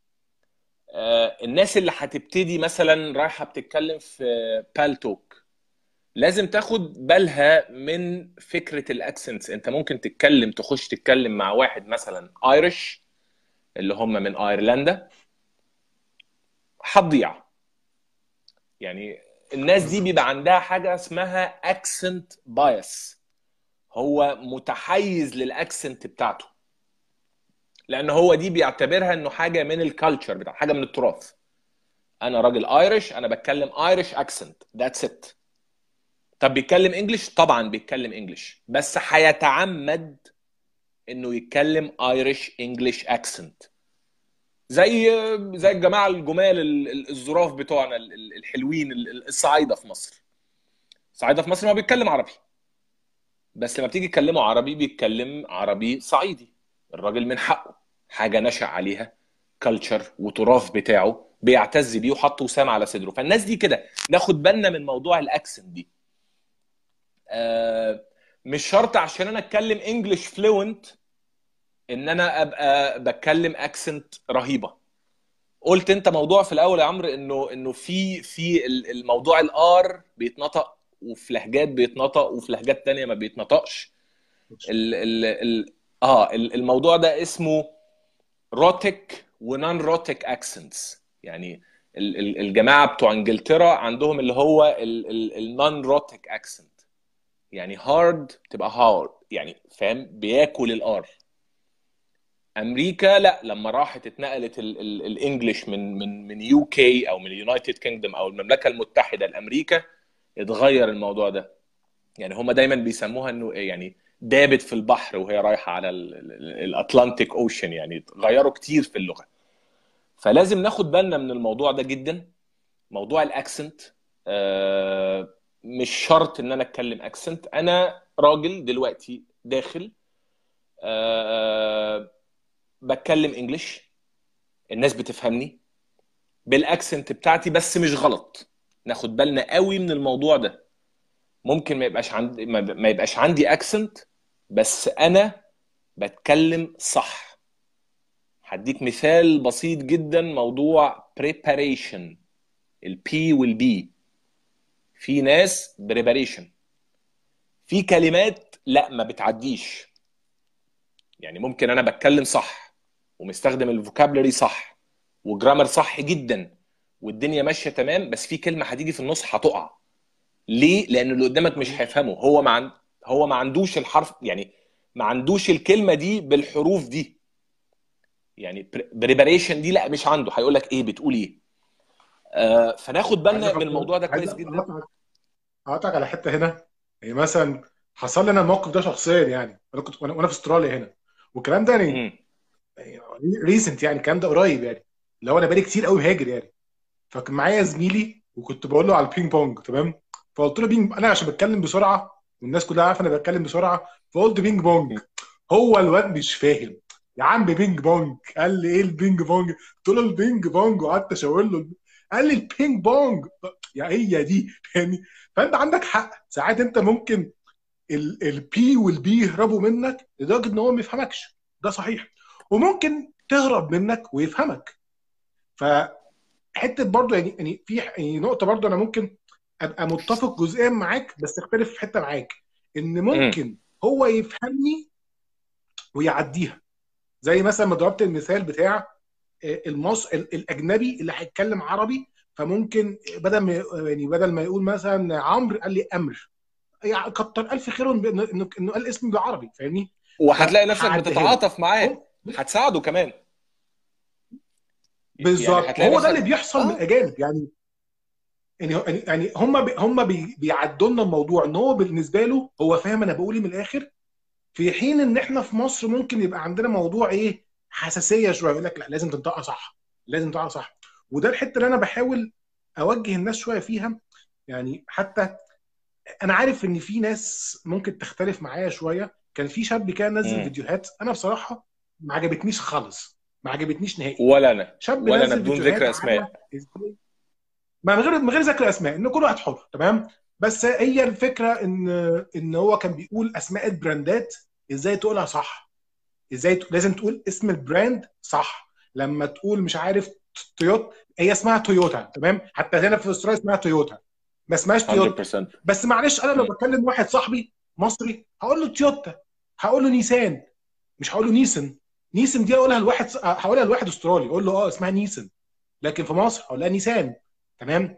S2: الناس اللي هتبتدي مثلا رايحه بتتكلم في بالتوك، لازم تاخد بالها من فكره الاكسنتس. انت ممكن تتكلم تخش تتكلم مع واحد مثلا ايرش، اللي هم من ايرلندا، هتضيع. يعني الناس دي بيبقى
S1: بالظبط.
S2: عندها حاجه اسمها اكسنت بايس. هو متحيز للاكسنت بتاعته، لان هو دي بيعتبرها انه حاجه من الكالتشر بتاع، حاجه من التراث. انا راجل ايرش، انا بتكلم ايرش اكسنت، ذاتس ات. طب بيتكلم انجلش؟ طبعا بيتكلم انجلش، بس هيتعمد انه يتكلم ايرش انجلش اكسنت. زي زي الجماعه الجمال ال- ال- الظراف بتوعنا ال- ال- الحلوين، ال- ال- الصعايده في مصر. الصعايده في مصر ما بيتكلم عربي، بس لما بتيجي تكلمه عربي بيتكلم عربي صعيدي. الراجل من حقه، حاجه نشأ عليها، كلتشر وتراث بتاعه بيعتز بيه وحط وسام على صدره. فالناس دي كده ناخد بالنا من موضوع الاكسنت دي. آه مش شرط عشان انا اتكلم انجلش فلوينت ان انا ابقى بتكلم اكسنت رهيبه. قلت انت موضوع في الاول يا عمرو انه انه في في ال- الموضوع الار بيتنطق، وفي لهجات بيتنطق، وفي لهجات تانية ما بيتنطقش. ال ال ال اه ال- الموضوع ده اسمه روتيك ونون روتيك اكسنتس. يعني ال- ال- الجماعه بتوع انجلترا عندهم اللي هو النون روتيك اكسنت. يعني هارد تبقى هارد، يعني فاهم، بياكل الار. امريكا لا، لما راحت اتنقلت ال- ال- الانجليش من من من يو كي او من اليونايتد كينجدوم او المملكه المتحده لامريكا، اتغير الموضوع ده. يعني هم دايما بيسموها انه إيه، يعني دابت في البحر وهي رايحه على الاطلنطيك اوشن. يعني غيروا كتير في اللغه. فلازم ناخد بالنا من الموضوع ده جدا، موضوع الاكسنت. آه مش شرط ان انا اتكلم اكسنت. انا راجل دلوقتي داخل آه بتكلم انجلش، الناس بتفهمني بالاكسنت بتاعتي، بس مش غلط. ناخد بالنا قوي من الموضوع ده. ممكن ما يبقاش عندي ما ما يبقاش عندي اكسنت، بس انا بتكلم صح. هديك مثال بسيط جدا، موضوع preparation، البي والبي. في ناس preparation، في كلمات لا ما بتعديش. يعني ممكن انا بتكلم صح ومستخدم الفوكابلري صح وجرامر صح جدا والدنيا ماشيه تمام، بس في كلمه هتيجي في النص هتقع. ليه؟ لان اللي قدامك مش
S1: صحيح.
S2: هيفهمه. هو ما عن... هو ما عندوش الحرف، يعني ما عندوش الكلمه دي بالحروف دي. يعني بريباريشن دي لا مش عنده، هيقول لك ايه بتقول ايه. آه فناخد
S1: عايز
S2: بالنا من
S1: افكر
S2: الموضوع ده
S1: عايز
S2: كويس جدا.
S1: اقطعك اقطعك على حته هنا. يعني مثلا حصل لي انا الموقف ده شخصيا، يعني انا كنت وانا وأنا في استراليا هنا، والكلام ده يعني
S2: امم.
S1: ريسنت، يعني الكلام ده قريب، يعني اللي هو انا بقالي كتير قوي هاجر يعني. فكان معايا زميلي وكنت بقول له على البينج بونج، تمام؟ فقلت له بينج، انا عشان بتكلم بسرعه والناس كلها عارفه انا بتكلم بسرعه، فقلت بينج بونج. هو الواد مش فاهم. يا عم بينج بونج. قال لي ايه البينج بونج؟ قلت له البينج بونج، وقعدت اشاور له. قال لي البينج بونج. يا هي دي يعني. فانت عندك حق، ساعات انت ممكن البي والبي يهربوا منك لدرجه ان هو ما يفهمكش. ده صحيح. وممكن تهرب منك ويفهمك. فحته برضو يعني يعني في يعني نقطه برضو انا ممكن ابقى متفق جزئيا معاك بس اختلف في حته معاك. ان
S2: امم.
S1: ممكن هو يفهمني ويعديها. زي مثلا ما ضربت المثال بتاع المص الاجنبي اللي هيتكلم عربي، فممكن بدل ما يعني بدل ما يقول مثلا عمرو قال لي امر. يعني كتر الف خيره انه انه إنه قال اسمي بالعربي، فاهمني؟
S2: وهتلاقي نفسك
S1: فهعديها له.
S2: بتتعاطف معاه،
S1: هم-
S2: هتساعده كمان. يعني
S1: بالظبط،
S2: هتلاقي
S1: وهو ده اللي
S2: نفسك
S1: بيحصل من
S2: اه.
S1: الاجانب يعني. يعني يعني هم بي هم بي بيعدوا لنا الموضوع ان هو بالنسبه له هو فاهم انا بقول ايه من الاخر. في حين ان احنا في مصر ممكن يبقى عندنا موضوع ايه، حساسيه شويه، يقول لك لا لازم تنطقها صح، لازم تنطقها صح. وده الحته اللي انا بحاول اوجه الناس شويه فيها. يعني حتى انا عارف ان في ناس ممكن تختلف معايا شويه. كان في شاب كان نزل
S2: امم.
S1: فيديوهات انا بصراحه ما عجبتنيش خالص، ما عجبتنيش نهائي.
S2: ولا انا
S1: شاب
S2: ولا انا
S1: نزل
S2: بدون
S1: فيديوهات
S2: ذكر
S1: على
S2: اسماء.
S1: ازاي، ما من غير من غير ذكر اسماء، ان كل واحد حر، تمام؟ بس هي الفكره ان ان هو كان بيقول اسماء البراندات ازاي تقولها صح. ازاي ت... لازم تقول اسم البراند صح. لما تقول مش عارف تويوتا، هي اسمها تويوتا، تمام؟ حتى هنا في استراليا اسمها تويوتا، ما اسمهاش تويوتا.
S2: مية في المية.
S1: بس معلش انا لو
S2: امم.
S1: بكلم واحد صاحبي مصري هقول له تويوتا، هقول له نيسان، مش هقول له نيسن. نيسن دي اقولها لواحد، هقولها لواحد استرالي اقول له اه اسمها نيسن. لكن في مصر هقول لها نيسان، تمام؟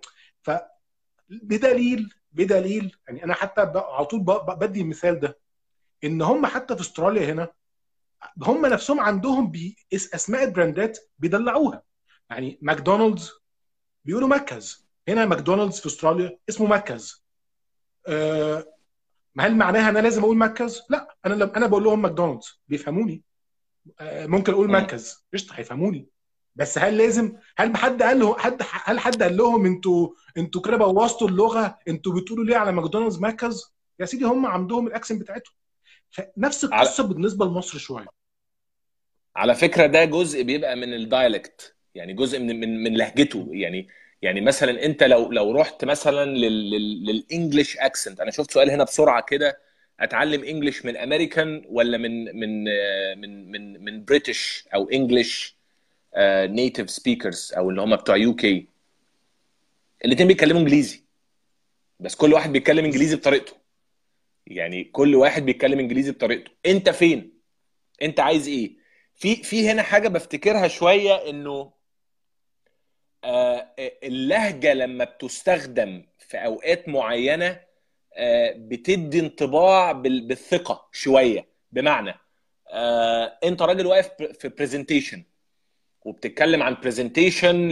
S1: فبدليل بدليل يعني انا حتى ب- على طول ب- ب- بدي المثال ده، ان هم حتى في استراليا هنا هم نفسهم عندهم بي اس- اسماء البراندات بيدلعوها. يعني ماكدونالدز بيقولوا مكز. هنا ماكدونالدز في استراليا اسمه مكز. أه. هل معناها انا لازم اقول مكز؟ لا، انا لما انا بقول لهم ماكدونالدز بيفهموني. أه ممكن اقول
S2: امم.
S1: مكز قشطه هيفهموني. بس هل لازم، هل حد قال له حد هل حد قال لهم انتوا انتوا كده بوظتوا اللغه، انتوا بتقولوا ليه على ماكدونالدز مكز؟ يا سيدي هم عندهم الاكسنت بتاعتهم. فنفس
S2: على
S1: القصه بالنسبه لمصر شويه.
S2: على فكره ده جزء بيبقى من الدايلكت، يعني جزء من من من لهجته يعني. يعني مثلا انت لو لو رحت مثلا لل- لل- للانجليش اكسنت. انا شفت سؤال هنا بسرعه كده، اتعلم انجليش من امريكان ولا من من آه، من من من بريتش او انجليش نيتيف سبيكرز او اللي هم بتوع يو كي؟ الاثنين بيتكلموا انجليزي، بس كل واحد بيتكلم انجليزي
S1: بالظبط.
S2: بطريقته. يعني كل واحد بيتكلم انجليزي بطريقته. انت فين؟ انت عايز ايه؟ في في هنا حاجه بفتكرها شويه، انه آه، اللهجه لما بتستخدم في اوقات معينه آه، بتدي انطباع بال- بالثقه شويه. بمعنى آه، انت راجل واقف في برزنتيشن وبتتكلم عن برزنتيشن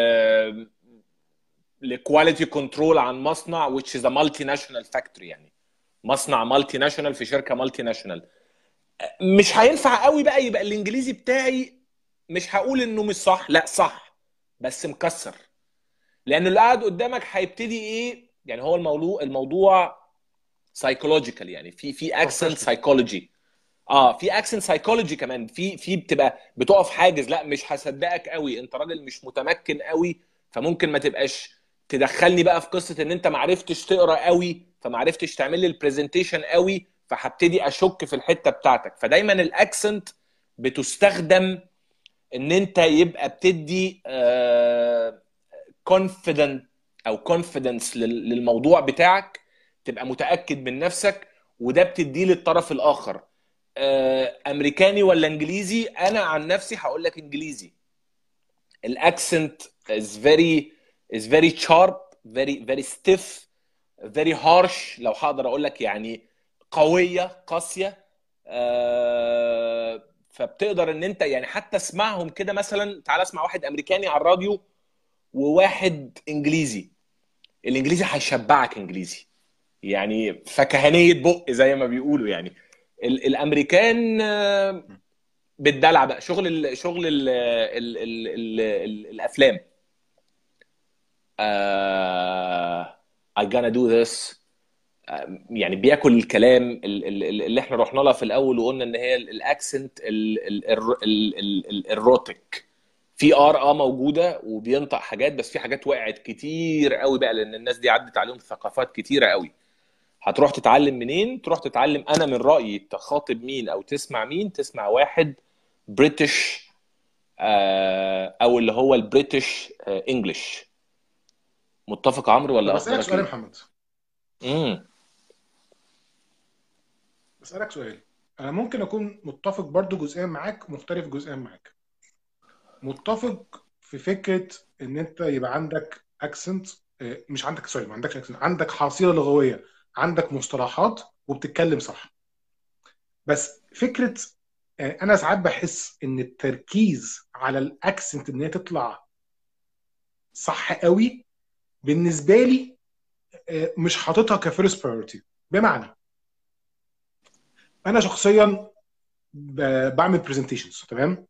S2: لكواليتي كنترول عن مصنع which is a multinational factory، يعني مصنع مالتي ناشونال في شركه مالتي ناشونال. مش هينفع قوي بقى يبقى الانجليزي بتاعي، مش هقول انه مش صح، لا صح بس مكسر. لان اللي قاعد قدامك هيبتدي ايه، يعني هو الموضوع الموضوع سايكولوجيكال، يعني في في اكسنت
S1: بروفيشنال.
S2: سايكولوجي. اه في اكسنت سايكولوجي كمان، في في بتبقى بتقف حاجز، لا مش هصدقك قوي، انت راجل مش متمكن قوي، فممكن ما تبقاش تدخلني بقى في قصه ان انت ما عرفتش تقرا قوي فما عرفتش تعمل لي البرزنتيشن قوي، فهبتدي اشك في الحته بتاعتك. فدايما الاكسنت بتستخدم ان انت يبقى بتدي كونفيدنت او كونفيدنس للموضوع بتاعك، تبقى متاكد من نفسك، وده بتديه للطرف الاخر. آه، امريكاني ولا انجليزي؟ انا عن نفسي هقول لك انجليزي. الاكسنت is very is very sharp, very very stiff, very harsh، لو هقدر اقول لك يعني قويه قاسيه. آه، فبتقدر ان انت يعني حتى اسمعهم كده، مثلا تعال اسمع واحد امريكاني على الراديو وواحد انجليزي، الانجليزي هيشبعك انجليزي، يعني فكهنيه بق زي ما بيقولوا يعني. ال الامريكان آه، بالدلع بقى، شغل ال شغل ال ال ال ال ال الافلام. آه I gonna do this. آه، يعني بياكل الكلام ال- ال- ال- اللي احنا رحنا لها في الاول وقلنا ان هي الاكسنت الروتيك. في ار اه موجوده وبينطق حاجات، بس في حاجات وقعت كتير قوي بقى، لان الناس دي عدت عليهم ثقافات كتيره قوي. هتروح تتعلم منين؟ تروح تتعلم، انا من رايي تخاطب مين او تسمع مين؟ تسمع واحد بريتش، او اللي هو البريتش انجلش. متفق عمرو
S1: طب
S2: ولا
S1: اسالك
S2: اخبارك
S1: سؤال يا
S2: ايه؟
S1: محمد،
S2: امم
S1: اسالك سؤال. انا ممكن اكون متفق برضو جزئيا معاك ومختلف جزئيا معاك. متفق في فكره ان انت يبقى عندك اكسنت، مش عندك، سوري، ما عندكش اكسنت، عندك حصيله لغويه، عندك مصطلحات وبتتكلم صح. بس فكره، يعني انا ساعات بحس ان التركيز على الاكسنت ان هي تطلع صح قوي بالنسبه لي آه، مش حاططها كفيرست برايورتي. بمعنى، انا شخصيا ب- بعمل برزنتيشنز، تمام؟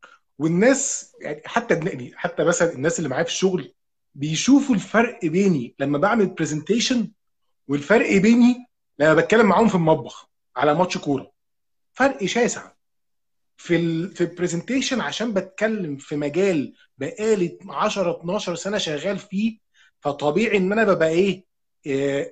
S1: والناس يعني حتى بنقلي، حتى مثلا الناس اللي معايا في الشغل بيشوفوا الفرق بيني لما بعمل برزنتيشن والفرق بيني لما بتكلم معاهم في المطبخ على ماتش كوره. فرق شاسع. في ال في البرزنتيشن عشان بتكلم في مجال بقالي عشرة اتناشر سنه شغال فيه، فطبيعي ان انا ببقى ايه، آه،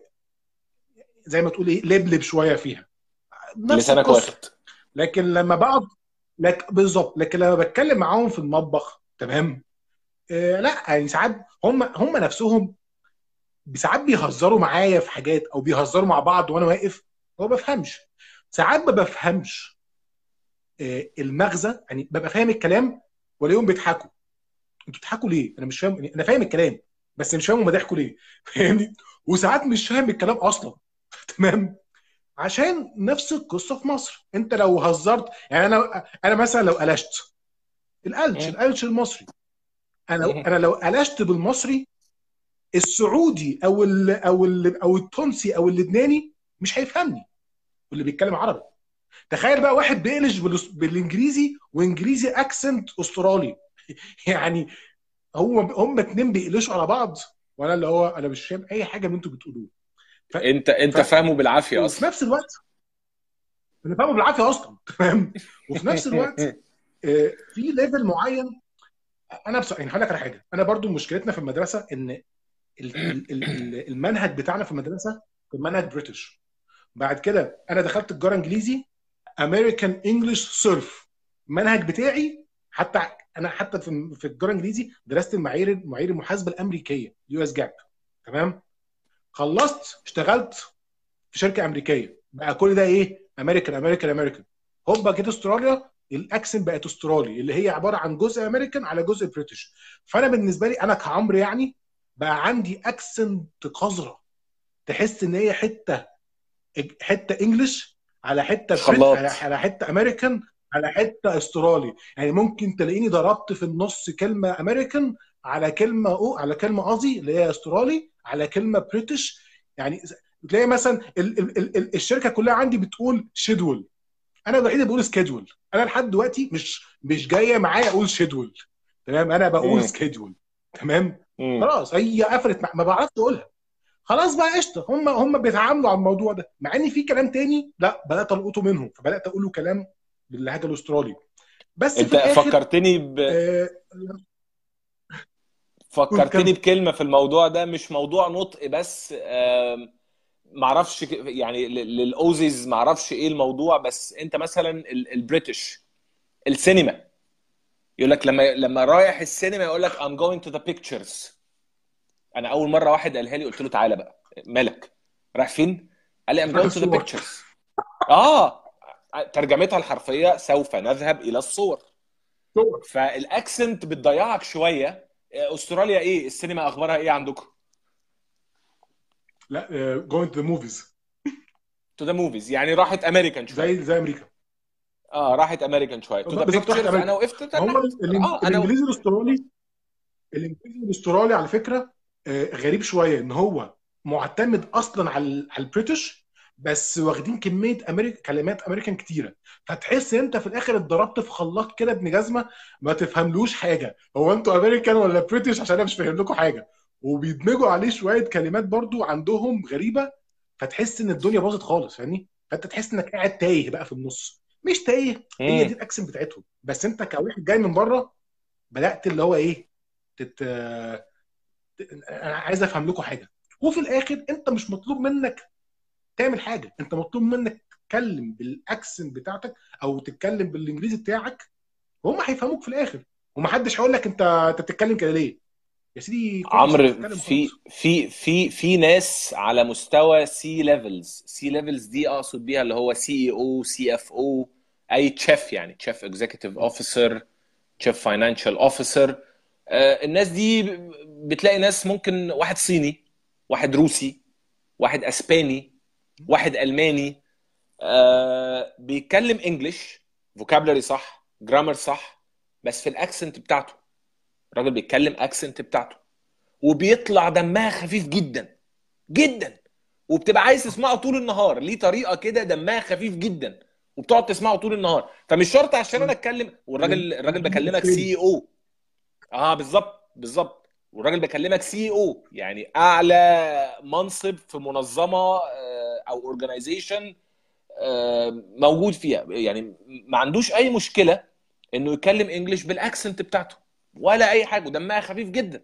S1: زي ما تقول ايه، لبلب شويه فيها. نفس
S2: لسانك
S1: القصه.
S2: واخد.
S1: لكن لما بقعد، لك بالظبط، لكن لما بتكلم معاهم في المطبخ، تمام، آه لا يعني ساعات هم هم نفسهم ساعات بيهزروا معايا في حاجات او بيهزروا مع بعض وانا واقف، ما بفهمش. ساعات ما بفهمش آه المغزى، يعني ببقى فاهم الكلام والاقيهم بيضحكوا. انتوا بتضحكوا ليه؟ انا مش فاهم، انا فاهم الكلام بس مش فاهم هم ضحكوا ليه. فاهمني؟ وساعات مش فاهم الكلام اصلا. تمام. عشان نفس القصه في مصر، انت لو هزرت، يعني انا انا مثلا لو قلشت القلش
S2: مم.
S1: القلش المصري، انا
S2: مم.
S1: انا لو قلشت بالمصري، السعودي او ال او ال او التونسي او اللبناني مش هيفهمني، واللي بيتكلم عربي. تخيل بقى واحد بيقلش بالأس- بالانجليزي وانجليزي اكسنت استرالي. يعني هو هم اتنين بيقلشوا على بعض، وانا اللي هو انا مش فاهم اي حاجه من انتوا بتقولوه. ف
S2: انت
S1: ف
S2: انت فاهمه بالعافيه
S1: وفي
S2: اصلا.
S1: نفس الوقت انا فاهمه بالعافيه اصلا. تمام. وفي نفس الوقت آه، في ليفل معين. انا بص... يعني هقول لك على حاجه، انا برضو مشكلتنا في المدرسه ان ال... ال... ال... ال- المنهج بتاعنا في المدرسه كان منهج بريتش. بعد كده انا دخلت تجاره انجليزي، امريكان انجلش صرف. المنهج بتاعي حتى، انا حتى في في التجاره الانجليزي درست المعايير معايير المحاسبه الامريكيه، يو اس جاب. تمام. خلصت اشتغلت في شركه امريكيه، بقى كل ده ايه، امريكان امريكان امريكان. هوبا جيت استراليا، الاكسنت بقت استرالي، اللي هي عباره عن جزء امريكان على جزء بريتش. فانا بالنسبه لي انا كعمرو يعني بقى عندي اكسنت قذره، تحس ان هي حته حته انجلش على حته بريت على
S2: خلاط.
S1: على حته امريكان على حته استرالي. يعني ممكن تلاقيني ضربت في النص كلمه امريكان على كلمه او على كلمه ازي اللي هي استرالي على كلمه بريتش. يعني تلاقي مثلا ال ال ال ال- الشركه كلها عندي بتقول شيدول، انا الوحيد اللي بقول سكيدول. انا لحد دلوقتي مش مش جايه معايا اقول شيدول. تمام، انا بقول
S2: مم.
S1: سكيدول. تمام.
S2: مم.
S1: خلاص هي قفلت، مع- ما بعرفش اقولها. خلاص بقى قشطه، هم هم بيتعاملوا على الموضوع ده، مع ان في كلام تاني لا بدات القطه منهم، فبدات اقوله كلام باللهجه الاسترالي. بس في
S2: انت
S1: الاخر
S2: فكرتني ب...
S1: آه قول
S2: فكرتني
S1: كم.
S2: بكلمه في الموضوع ده، مش موضوع نطق بس. آم، معرفش ك- يعني ل- للاوزيز معرفش ايه الموضوع، بس انت مثلا ال- البريتش السينما، يقول لك لما لما رايح السينما يقول لك I'm going to the pictures. انا اول مره واحد قالها لي قلت له تعالى بقى مالك رايح فين؟ قال لي I'm
S1: راح
S2: going to the
S1: الصور.
S2: pictures. اه، ترجمتها الحرفيه سوف نذهب الى الصور.
S1: صور.
S2: فالاكسنت بتضيعك شويه. استراليا ايه السينما اخبارها ايه عندكم؟
S1: لا، جوينت ذا موفيز.
S2: تو ذا موفيز يعني راحت امريكان شويه.
S1: زي زي امريكا.
S2: اه راحت امريكان شويه. تو ذا
S1: بالظبط، راحت
S2: بيكتشرز انا
S1: امريكا.
S2: وقفت
S1: هم
S2: تنحت.
S1: ال-
S2: اه انا.
S1: الانجليزي الاسترالي. الانجليزي الاسترالي على فكره آه، غريب شويه ان هو معتمد اصلا على ال- على البريتش، بس واخدين كميه امريكا كلمات امريكان كتيره. فتحس ان انت في الاخر اتضربت في خلاط كده ابن جزمه، ما تفهملوش حاجه، هو انتوا امريكان ولا بريتش؟ عشان انا مش فاهم لكم حاجه. وبيدمجوا عليه شويه كلمات برضو عندهم غريبه، فتحس ان الدنيا باظت خالص، فاهمني؟ فانت تحس انك قاعد تايه بقى في النص، مش تايه، هي
S2: امم
S1: دي الاكسنت بتاعتهم، بس انت كواحد جاي من بره بدات اللي هو ايه، تت... انا عايز افهم لكم حاجه. وفي الاخر انت مش مطلوب منك تعمل حاجه، انت مطلوب منك تتكلم بالاكسنت بتاعتك او تتكلم بالانجليزي بتاعك، وهم هيفهموك في الاخر. ومحدش هيقول لك انت انت بتتكلم كده ليه. يا سيدي كويس، انت
S2: عمرو،
S1: بتتكلم
S2: في
S1: وخلاص.
S2: في في في ناس على مستوى سي ليفلز. سي ليفلز دي اقصد بيها اللي هو سي اي او، سي اف او، اي تشيف يعني تشيف اكزيكتيف
S1: م.
S2: اوفيسر، تشيف فاينانشال اوفيسر. الناس دي ب- بتلاقي ناس ممكن واحد صيني، واحد روسي، واحد اسباني، واحد الماني، آه بيتكلم انجلش، فوكابلري صح، جرامر صح، بس في الاكسنت بتاعته. الراجل بيتكلم اكسنت بتاعته وبيطلع دمها خفيف جدا جدا، وبتبقى عايز تسمعه طول النهار. ليه طريقه كده دمها خفيف جدا وبتقعد تسمعه طول النهار. فمش شرط عشان انا اتكلم والراجل الراجل
S1: الانجليزي
S2: بكلمك
S1: الاسباني.
S2: سي او. اه بالظبط بالظبط. والراجل بكلمك سي او يعني اعلى منصب في منظمه آه، او اورجانيزيشن موجود فيها، يعني ما عندوش اي مشكله انه يتكلم انجليش بالاكسنت بتاعته ولا اي حاجه، ودمها خفيف جدا.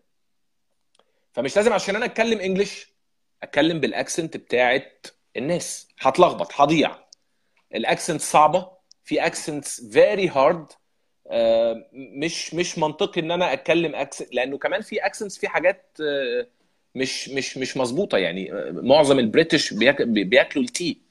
S2: فمش لازم عشان انا اتكلم انجليش اتكلم بالاكسنت بتاعت الناس. هتلخبط، هضيع. الاكسنت صعبه، في اكسنتس فيري هارد. مش مش منطقي ان انا اتكلم اكسنت، لانه كمان في اكسنتس في حاجات آه، مش مش مش مظبوطه. يعني آه، معظم البريتش بياك- بياكلوا التي.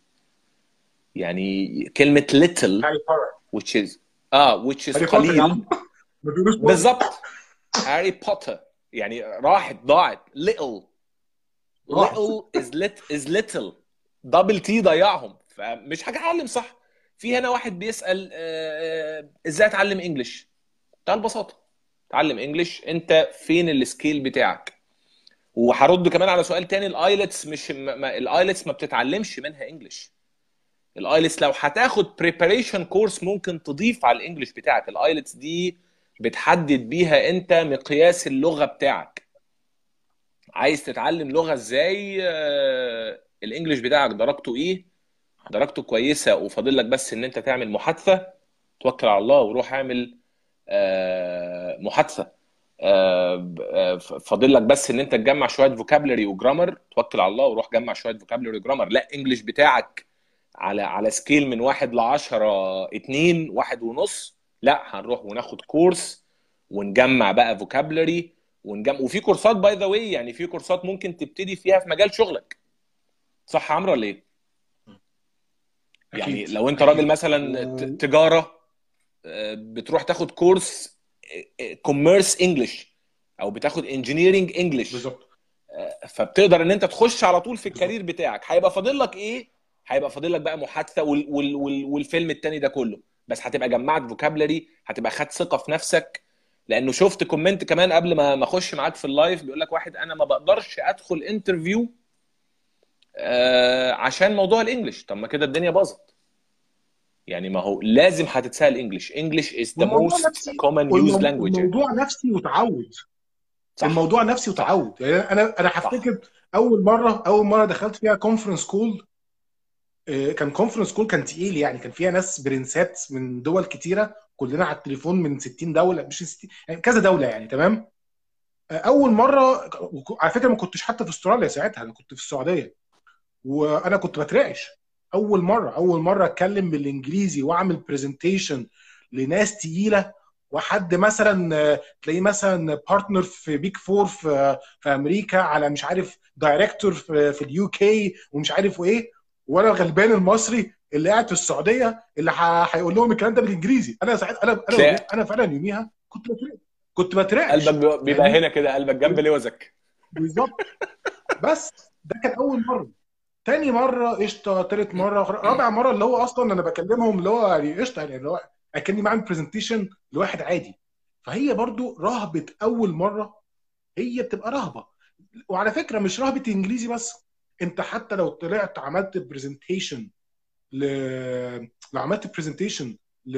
S2: يعني كلمه little
S1: هاري بوتر.
S2: which is اه which is
S1: هاري بوتر يا
S2: قليل.
S1: عم. ما بيقولوش بوتر.
S2: بالظبط. هاري بوتر يعني راحت ضاعت. little
S1: راحت.
S2: little is lit is little. دبل تي ضيعهم، فمش حاجه اتعلم صح. في هنا واحد بيسال آه، آه، ازاي اتعلم انجلش؟ بتاع البساطه، اتعلم انجلش. انت فين السكيل بتاعك؟ وهرد كمان على سؤال تاني. الايلتس مش ما الايلتس ما بتتعلمش منها انجلش. الايلتس لو هتاخد بريباريشن كورس ممكن تضيف على الانجليش بتاعك. الايلتس دي بتحدد بيها انت مقياس اللغه بتاعك. عايز تتعلم لغه ازاي؟ آه، الانجليش بتاعك درجته ايه؟ درجته كويسه وفاضل لك بس ان انت تعمل محادثه، توكل على الله وروح اعمل آه، محادثه. آه، آه، فاضل لك بس ان انت تجمع شويه فوكابلري وجرامر، توكل على الله وروح جمع شويه فوكابلري وجرامر. لا، انجليش بتاعك على على سكيل من واحد لعشرة، اتنين، واحد ونص، لا هنروح وناخد كورس ونجمع بقى فوكابلري ونجمع. وفي كورسات باي ذا واي، يعني في كورسات ممكن تبتدي فيها في مجال شغلك. صح يا عمرو ولا ايه؟ يعني
S1: اكيد.
S2: لو انت راجل
S1: اكيد.
S2: مثلا ت-
S1: و...
S2: تجاره، آه، بتروح تاخد كورس كوميرس انجلش، او بتاخد انجينيرنج انجلش،
S1: بالظبط.
S2: فبتقدر ان انت تخش على طول في الكارير
S1: بالظبط.
S2: بتاعك. هيبقى فاضل لك ايه؟ هيبقى فاضل لك بقى محادثه وال وال وال والفيلم التاني ده كله. بس هتبقى جمعت فوكابلري، هتبقى خدت ثقه في نفسك. لانه شفت كومنت كمان قبل ما ما اخش معاك في اللايف بيقول لك واحد انا ما بقدرش ادخل انترفيو آه عشان موضوع الانجليش. طب ما كده الدنيا باظت. يعني ما هو لازم هتتسال انجليش. انجليش is the
S1: والموضوع
S2: most
S1: نفسي.
S2: common used
S1: والمو-
S2: language.
S1: والموضوع نفسي وتعود.
S2: صح
S1: الموضوع نفسي
S2: صح
S1: وتعود، يعني انا انا
S2: صح.
S1: هفتكر اول مره اول مره دخلت فيها كونفرنس كول. كان كونفرنس كول كان تقيل، يعني كان فيها ناس برنسات من دول كتيره، كلنا على التليفون من ستين دوله، مش ستين يعني كذا دوله يعني، تمام. آه، اول مره. على فكره ما كنتش حتى في استراليا ساعتها، انا كنت في السعوديه. وانا كنت بترعش. اول مره اول مره اتكلم بالانجليزي واعمل برزنتيشن لناس تقيله، وحد مثلا آه، تلاقيه مثلا بارتنر في بيك فور في في امريكا، على مش عارف دايركتور في في اليو كي ومش عارف ايه، وانا الغلبان المصري اللي قاعد في السعوديه اللي ه- هيقول لهم الكلام ده بالانجليزي. انا ساعتها انا انا
S2: تلاقي
S1: انا فعلا يوميها كنت بترعش. كنت
S2: قلبك
S1: بترعش
S2: بيبقى بيبقى
S1: فاهمني.
S2: هنا كده، قلبك جنب لوزك.
S1: بالظبط. بس ده كان اول مره. تاني مره قشطه، تالت مره، رابع مره اللي هو اصلا انا بكلمهم اللي هو يعني قشطه، يعني اللي هو اكني بعمل برزنتيشن لواحد عادي. فهي برضو رهبه اول مره، هي بتبقى رهبه. وعلى فكره مش رهبه انجليزي بس، انت حتى لو طلعت عملت برزنتيشن ل... لو عملت برزنتيشن ل...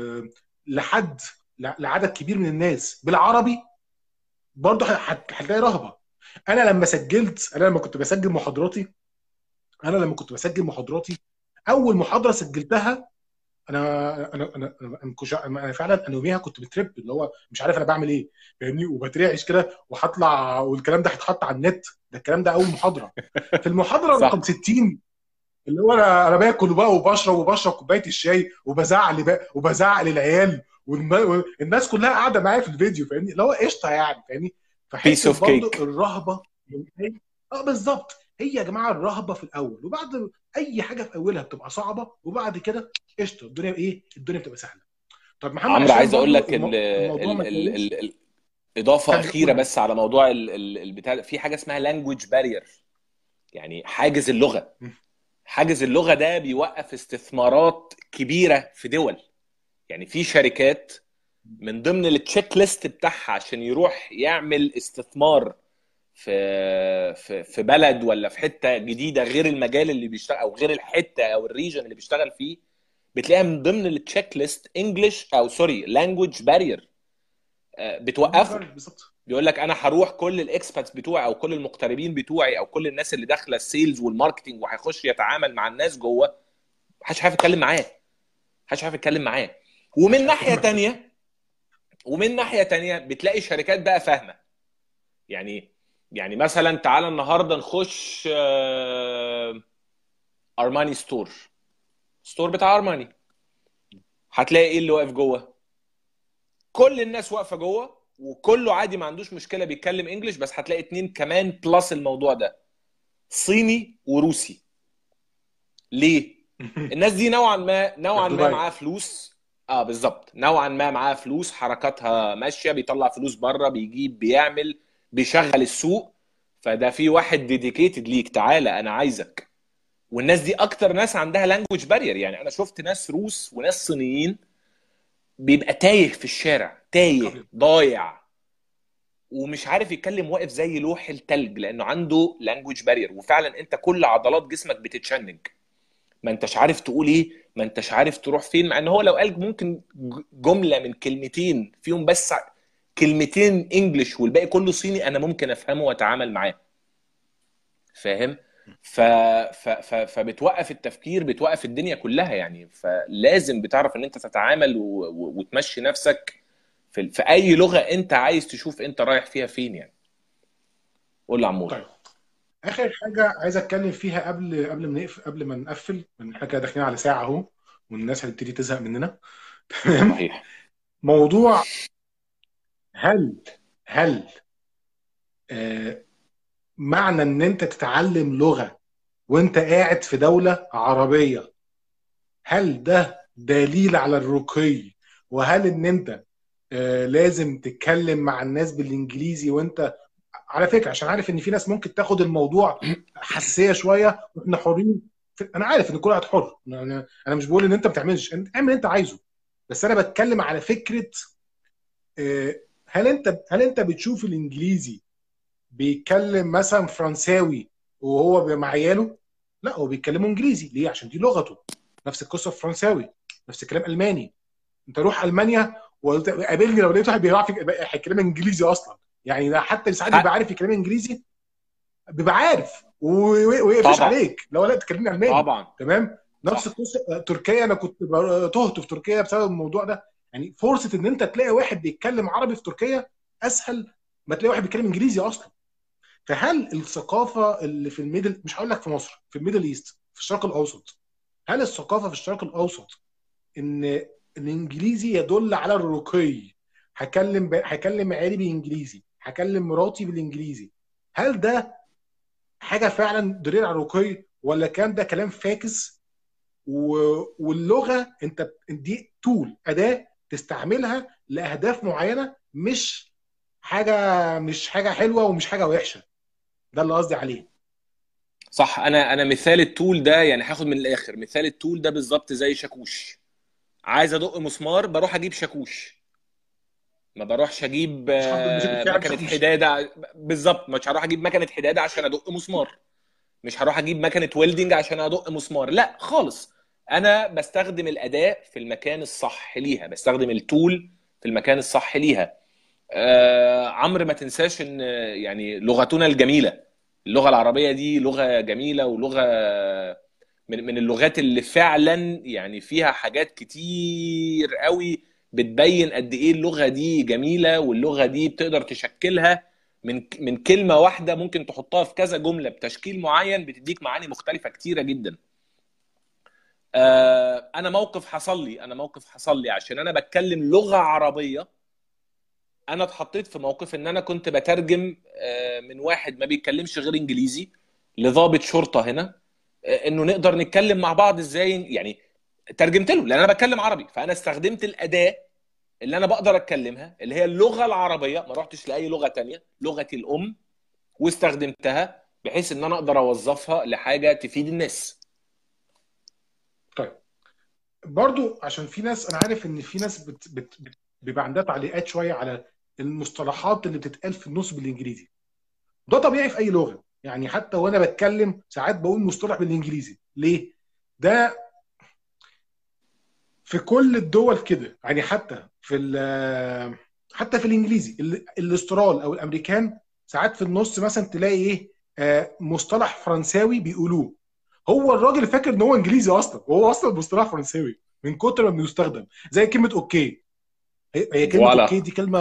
S1: لحد ل- لعدد كبير من الناس بالعربي، برضه هت- هتلاقي رهبه. انا لما سجلت انا لما كنت بسجل محاضراتي انا لما كنت بسجل محاضراتي اول محاضره سجلتها، انا انا انا انا, أنا, كنت- أنا فعلا انا يوميها كنت بترب، اللي هو مش عارف انا بعمل ايه فاهمني، وبترعش كده وهطلع والكلام ده هيتحط على النت. ده الكلام ده اول محاضره. في المحاضره رقم
S2: صح.
S1: ستين اللي هو انا انا باكل بقى وبشرب وبشرب كوبايه الشاي وبزعق لبقى وبزعق للعيال، والم- والناس كلها قاعده معايا في الفيديو فاهمني، اللي هو قشطه يعني فاهمني.
S2: بيس
S1: فحته
S2: اوف
S1: برضو
S2: كيك.
S1: الرهبه من أي- اه بالظبط. هي يا جماعه الرهبه في الاول، وبعد اي حاجه في اولها بتبقى صعبه، وبعد كده قشطه الدنيا ايه الدنيا بتبقى سهله. طب محمد
S2: عمرو،
S1: عشان
S2: عايز اقول
S1: برضو
S2: لك ال
S1: الم- الموضوع
S2: ال
S1: ما
S2: ال
S1: يتوهش.
S2: ال ال اضافه
S1: كمل قول
S2: اخيره
S1: قول.
S2: بس على موضوع ال ال البتاع، في حاجه اسمها لانجويج بارير، يعني حاجز اللغه. حاجز اللغه ده بيوقف استثمارات كبيره في دول. يعني في شركات من ضمن التشيك ليست بتاعها عشان يروح يعمل استثمار في في في بلد ولا في حته جديده غير المجال اللي بيشتغل، او غير الحته او الريجن اللي بيشتغل فيه، بتلاقيها من ضمن التشيك ليست انجلش او سوري لانجويج بارير،
S1: لانجويج
S2: بتوقفه.
S1: بارير بالظبط.
S2: بيقول لك انا هروح كل الاكسباتس بتوعي او كل المغتربين بتوعي او كل الناس اللي داخله السيلز والماركتنج وهيخش يتعامل مع الناس جوه، محدش عارف يتكلم معاه. محدش عارف يتكلم معاه.
S1: مش
S2: ومن
S1: عارف
S2: ناحيه
S1: اتكلم معاك.
S2: تانية ومن ناحيه تانية بتلاقي شركات بقى فاهمه. يعني يعني مثلا تعالى النهارده نخش آه، ارماني ستور. ستور بتاع ارماني، هتلاقي ايه اللي واقف جوه؟ كل الناس واقفه جوه وكله عادي ما عندوش مشكله بيتكلم انجلش، بس هتلاقي اتنين كمان بلس الموضوع ده، صيني وروسي. ليه؟ الناس دي نوعا ما نوعا
S1: ياخدوا
S2: ما
S1: باين.
S2: معاها فلوس. اه بالظبط، نوعا ما معاها فلوس، حركاتها ماشيه، بيطلع فلوس بره، بيجيب، بيعمل، بيشغل السوق. فده في واحد ديديكيتد ليك، تعالى انا عايزك. والناس دي اكتر ناس عندها لانجوج بارير. يعني انا شفت ناس روس وناس صينيين بيبقى تايه في الشارع، تايه
S1: ابيض.
S2: ضايع ومش عارف يتكلم، واقف زي لوح التلج لانه عنده لانجوج بارير. وفعلا انت كل عضلات جسمك بتتشنج، ما انتش عارف تقول ايه، ما انتش عارف تروح فين. مع ان هو لو قال ممكن جمله من كلمتين فيهم بس كلمتين انجلش والباقي كله صيني، انا ممكن افهمه واتعامل معاه. فاهم؟ ف... ف... ف... فبتوقف التفكير، بتوقف الدنيا كلها يعني. فلازم بتعرف ان انت تتعامل و... و... وتمشي نفسك في... في اي لغه انت عايز تشوف انت رايح فيها فين يعني. قول لي عمور.
S1: طيب اخر حاجه عايز اتكلم فيها قبل قبل ما نقفل قبل ما نقفل، من احنا كده داخلين على ساعه اهو، والناس هتبتدي تزهق مننا. تمام.
S2: صحيح.
S1: موضوع، هل هل آه معنى ان انت تتعلم لغه وانت قاعد في دوله عربيه، هل ده دليل على الرقي؟ وهل ان انت آه لازم تتكلم مع الناس بالانجليزي وانت، على فكره عشان عارف ان في ناس ممكن تاخد الموضوع حساسيه شويه، واحنا حرين في... انا عارف ان كل واحد حر، انا انا مش بقول ان انت ما بتعملش، انت اعمل اللي انت عايزه. بس انا بتكلم على فكره آه، هل انت هل انت بتشوف الانجليزي بيتكلم مثلا فرنساوي وهو مع عياله؟ لا، هو بيتكلموا انجليزي ليه؟ عشان دي لغته. نفس القصه في فرنساوي، نفس الكلام الماني. انت روح المانيا وقابلني لو لقيت واحد بيعرف يتكلم انجليزي اصلا، يعني ده حتى ساعات بيبقى
S2: حق.
S1: عارف يتكلم انجليزي، بيبقى عارف و- ويقفش
S2: طبعا.
S1: عليك لو لا تكلمني الماني.
S2: طبعا.
S1: تمام. نفس
S2: صح.
S1: القصه تركيا، انا كنت ب- تهت في تركيا بسبب الموضوع ده. يعني فرصه ان انت تلاقي واحد بيتكلم عربي في تركيا اسهل ما تلاقي واحد بيتكلم انجليزي اصلا. فهل الثقافه اللي في الميدل، مش هقول لك في مصر، في الميدل ايست، في الشرق الاوسط، هل الثقافه في الشرق الاوسط ان الانجليزي يدل على الرقي؟ هكلم ب... هكلم عيالي بالانجليزي، هكلم مراتي بالانجليزي، هل ده حاجه فعلا دليل على الرقي، ولا كان ده كلام فاكس؟ و... واللغه انت دي تول، اداه تستعملها لاهداف معينه، مش حاجه مش حاجه حلوه ومش حاجه وحشه. ده اللي قصدي عليه.
S2: صح. انا انا مثال التول ده يعني هاخد من الاخر. مثال التول ده بالظبط زي شاكوش. عايز ادق مسمار بروح اجيب شاكوش، ما بروحش اجيب
S1: مش حافظ المشاكل
S2: آه،
S1: فعلا
S2: مكنه
S1: بشاكوش.
S2: حداده ع- بالظبط. مش هروح اجيب مكنه حداده عشان ادق مسمار. مش هروح اجيب مكنه ويلدنج عشان ادق مسمار، لا خالص. انا بستخدم الاداه في المكان الصح ليها، بستخدم التول في المكان الصح ليها. آه عمرو ما تنساش ان يعني لغتنا الجميله، اللغه العربيه دي لغه جميله، ولغه من من اللغات اللي فعلا يعني فيها حاجات كتير قوي بتبين قد ايه اللغه دي جميله، واللغه دي بتقدر تشكلها من من كلمه واحده ممكن تحطها في كذا جمله بتشكيل معين بتديك معاني مختلفه كتيره جدا. آه انا موقف حصل لي انا موقف حصل لي عشان انا بتكلم لغه عربيه. انا اتحطيت في موقف ان انا كنت بترجم آه، من واحد ما بيتكلمش غير انجليزي لضابط شرطه هنا، آه، انه نقدر نتكلم مع بعض ازاي يعني. ترجمت له لان انا بتكلم عربي، فانا استخدمت الاداه اللي انا بقدر اتكلمها اللي هي اللغه العربيه، ما رحتش لاي لغه تانية، لغتي الام، واستخدمتها بحيث ان انا اقدر اوظفها لحاجه تفيد الناس.
S1: طيب، برضو عشان في ناس، انا عارف ان في ناس بت... بت... بت... بيبقى عندها تعليقات شويه على المصطلحات اللي بتتقال في النص بالانجليزي. ده طبيعي في اي لغه، يعني حتى وانا بتكلم ساعات بقول مصطلح بالانجليزي. ليه؟ ده في كل الدول كده، يعني حتى في ال- حتى في الانجليزي ال- الاسترال او الامريكان، ساعات في النص مثلا تلاقي ايه، آه، مصطلح فرنساوي بيقولوه. هو الراجل فاكر ان هو انجليزي اصلا، وهو اصلا مصطلح فرنساوي من كتر ما بيستخدم. زي كلمه اوكي، هي هي كلمه اوكي
S2: فوالا.
S1: دي كلمه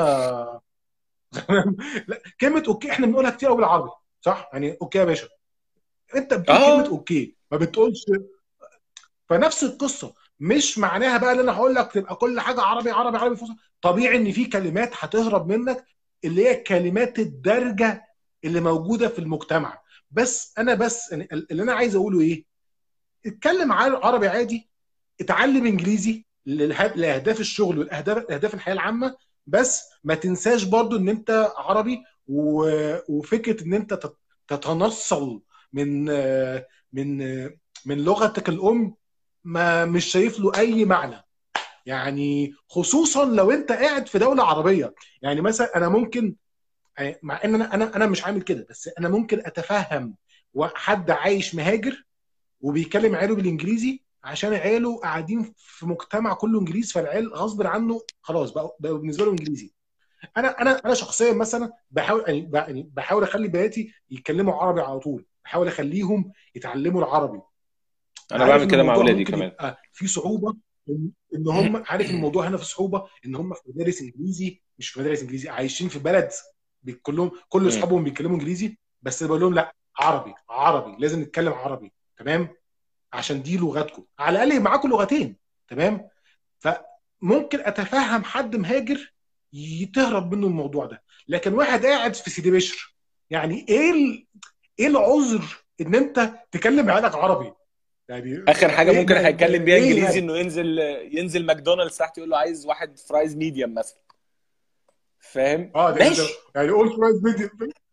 S1: لا، كلمه اوكي احنا بنقولها كتير قوي بالعربي، صح؟ يعني اوكي يا باشا، انت بتقول كلمه
S2: اه.
S1: اوكي ما بتقولش. فنفس القصه، مش معناها بقى ان انا هقول لك تبقى كل حاجه عربي عربي عربي فصحى. طبيعي ان في كلمات هتهرب منك، اللي هي كلمات الدارجه اللي موجوده في المجتمع. بس انا بس اللي انا عايز اقوله ايه، اتكلم عربي عادي، اتعلم انجليزي للها- لاهداف الشغل والاهداف اهداف الحياه العامه. بس ما تنساش برضو ان انت عربي، و- وفكره ان انت تت- تتنصل من من من لغتك الام، ما مش شايف له اي معنى. يعني خصوصا لو انت قاعد في دوله عربيه، يعني مثلا انا ممكن، مع ان انا انا انا مش عامل كده، بس انا ممكن اتفهم حد عايش مهاجر وبيكلم عياله بالانجليزي عشان عياله قاعدين في مجتمع كله انجليزي، فالعيال غصب عنه خلاص بقى, بقى بالنسبه له انجليزي. انا انا انا شخصيا مثلا بحاول، يعني ب- يعني بحاول اخلي بناتي يتكلموا عربي على طول، بحاول اخليهم يتعلموا العربي.
S2: انا
S1: عارف
S2: بعمل
S1: ان
S2: كده مع
S1: الموضوع
S2: اولادي
S1: ممكن
S2: كمان.
S1: يبقى فيه صعوبه، ان إن هم، عارف ان الموضوع هنا في صعوبه ان هم في مدارس انجليزي، مش في مدارس انجليزي، عايشين في بلد بي- كلهم كل
S2: مم.
S1: اصحابهم بيتكلموا انجليزي، بس بقول لهم لا، عربي عربي لازم نتكلم عربي، تمام؟ عشان دي لغتكم، على الاقل معاكم لغتين، تمام؟ فممكن اتفهم حد مهاجر تهرب منه الموضوع ده، لكن واحد قاعد في سيدي بشر، يعني ايه ال... ايه العذر ان انت تكلم عيالك عربي؟ يعني
S2: اخر حاجه
S1: ايه
S2: ممكن
S1: ما... ما...
S2: هيتكلم بيها
S1: ليه
S2: انجليزي
S1: يعني؟
S2: انه ينزل ينزل ماكدونالدز تحت يقول له عايز واحد فرايز ميديوم مثلا. فاهم؟
S1: اه ده, ده
S2: ماشي.
S1: يعني اول فرايز فيديو.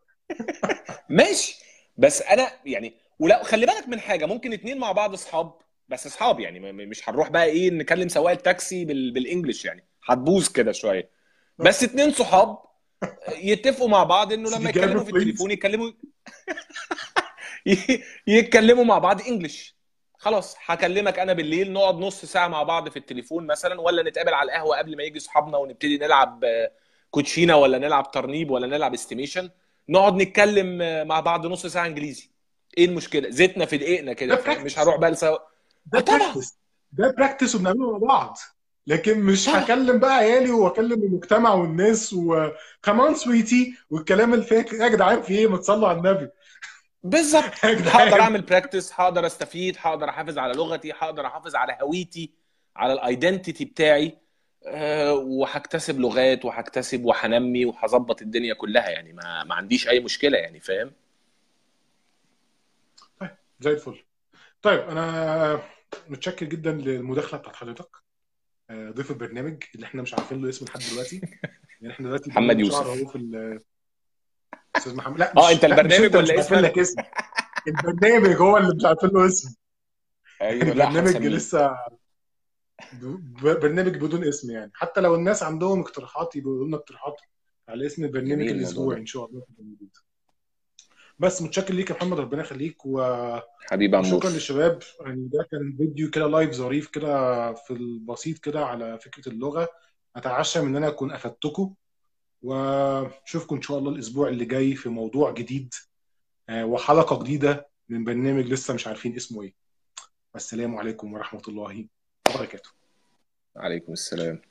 S2: ماشي. بس انا يعني ولا خلي بالك من حاجه، ممكن اتنين مع بعض اصحاب، بس اصحاب يعني م- م- مش هنروح بقى ايه نكلم سواق التاكسي بال... بالانجلش، يعني هتبوظ كده شويه. بس اتنين صحاب يتفقوا مع بعض انه
S1: سيدي
S2: لما
S1: جابر
S2: يتكلموا في
S1: بليز.
S2: التليفون يتكلموا ي- يتكلموا مع بعض انجلش. خلاص هكلمك انا بالليل نقعد نص ساعه مع بعض في التليفون مثلا، ولا نتقابل على القهوه قبل ما يجي اصحابنا ونبتدي نلعب آه، كوتشينه، ولا نلعب ترنيب، ولا نلعب استيميشن. نقعد نتكلم آه، مع بعض نص ساعه انجليزي. ايه المشكله؟ زيتنا في دقيقنا
S1: ده
S2: كده، فاهم؟ مش
S1: براكتس،
S2: هروح بقى لسوا. اه
S1: ده
S2: طبعا.
S1: براكتس، ده براكتس وبنعمله مع بعض. لكن مش
S2: صح.
S1: هكلم بقى عيالي واكلم المجتمع والناس وكمان سويتي والكلام الفاك. يا جدعان في ايه؟ ما تصلوا على النبي.
S2: بالظبط،
S1: يا
S2: هقدر
S1: جدعان.
S2: اعمل براكتس، هقدر استفيد، هقدر احافظ على لغتي، هقدر احافظ على هويتي، على الايدنتيتي بتاعي. أه وهكتسب لغات وهكتسب وهنمي وهظبط الدنيا كلها، يعني ما ما عنديش اي مشكلة يعني، فاهم؟
S1: طيب زي الفل. طيب انا متشكر جدا للمداخله بتاعت حضرتك. آه، ضيف البرنامج اللي احنا مش عارفين له اسم لحد دلوقتي. يعني احنا دلوقتي
S2: محمد
S1: بقالنا شهر اهو
S2: يوسف.
S1: في الاستاذ محمد. لا
S2: اه انت
S1: مش لا مش
S2: البرنامج
S1: انت مش
S2: ولا
S1: عارفين لك
S2: اسمك؟
S1: اسم. البرنامج هو اللي مش عارفين له اسم.
S2: ايوه، لا
S1: البرنامج
S2: هنسميه.
S1: لسه ب- برنامج بدون اسم يعني. حتى لو الناس عندهم اقتراحات يقولوا لنا اقتراحات على اسم البرنامج
S2: جميل الموضوع
S1: الاسبوعي
S2: ده.
S1: ان شاء الله تبقى موجود. بس متشكر ليك يا محمد، ربنا يخليك و...
S2: حبيبي عمور.
S1: وشكرا للشباب. يعني ده كان فيديو كده لايف ظريف كده في البسيط كده على فكرة اللغة. اتعشى من ان انا اكون افدتكم، واشوفكم ان شاء الله الاسبوع اللي جاي في موضوع جديد آه، وحلقة جديدة من برنامج لسه مش عارفين اسمه ايه. والسلام عليكم ورحمة الله وبركاته.
S2: عليكم السلام.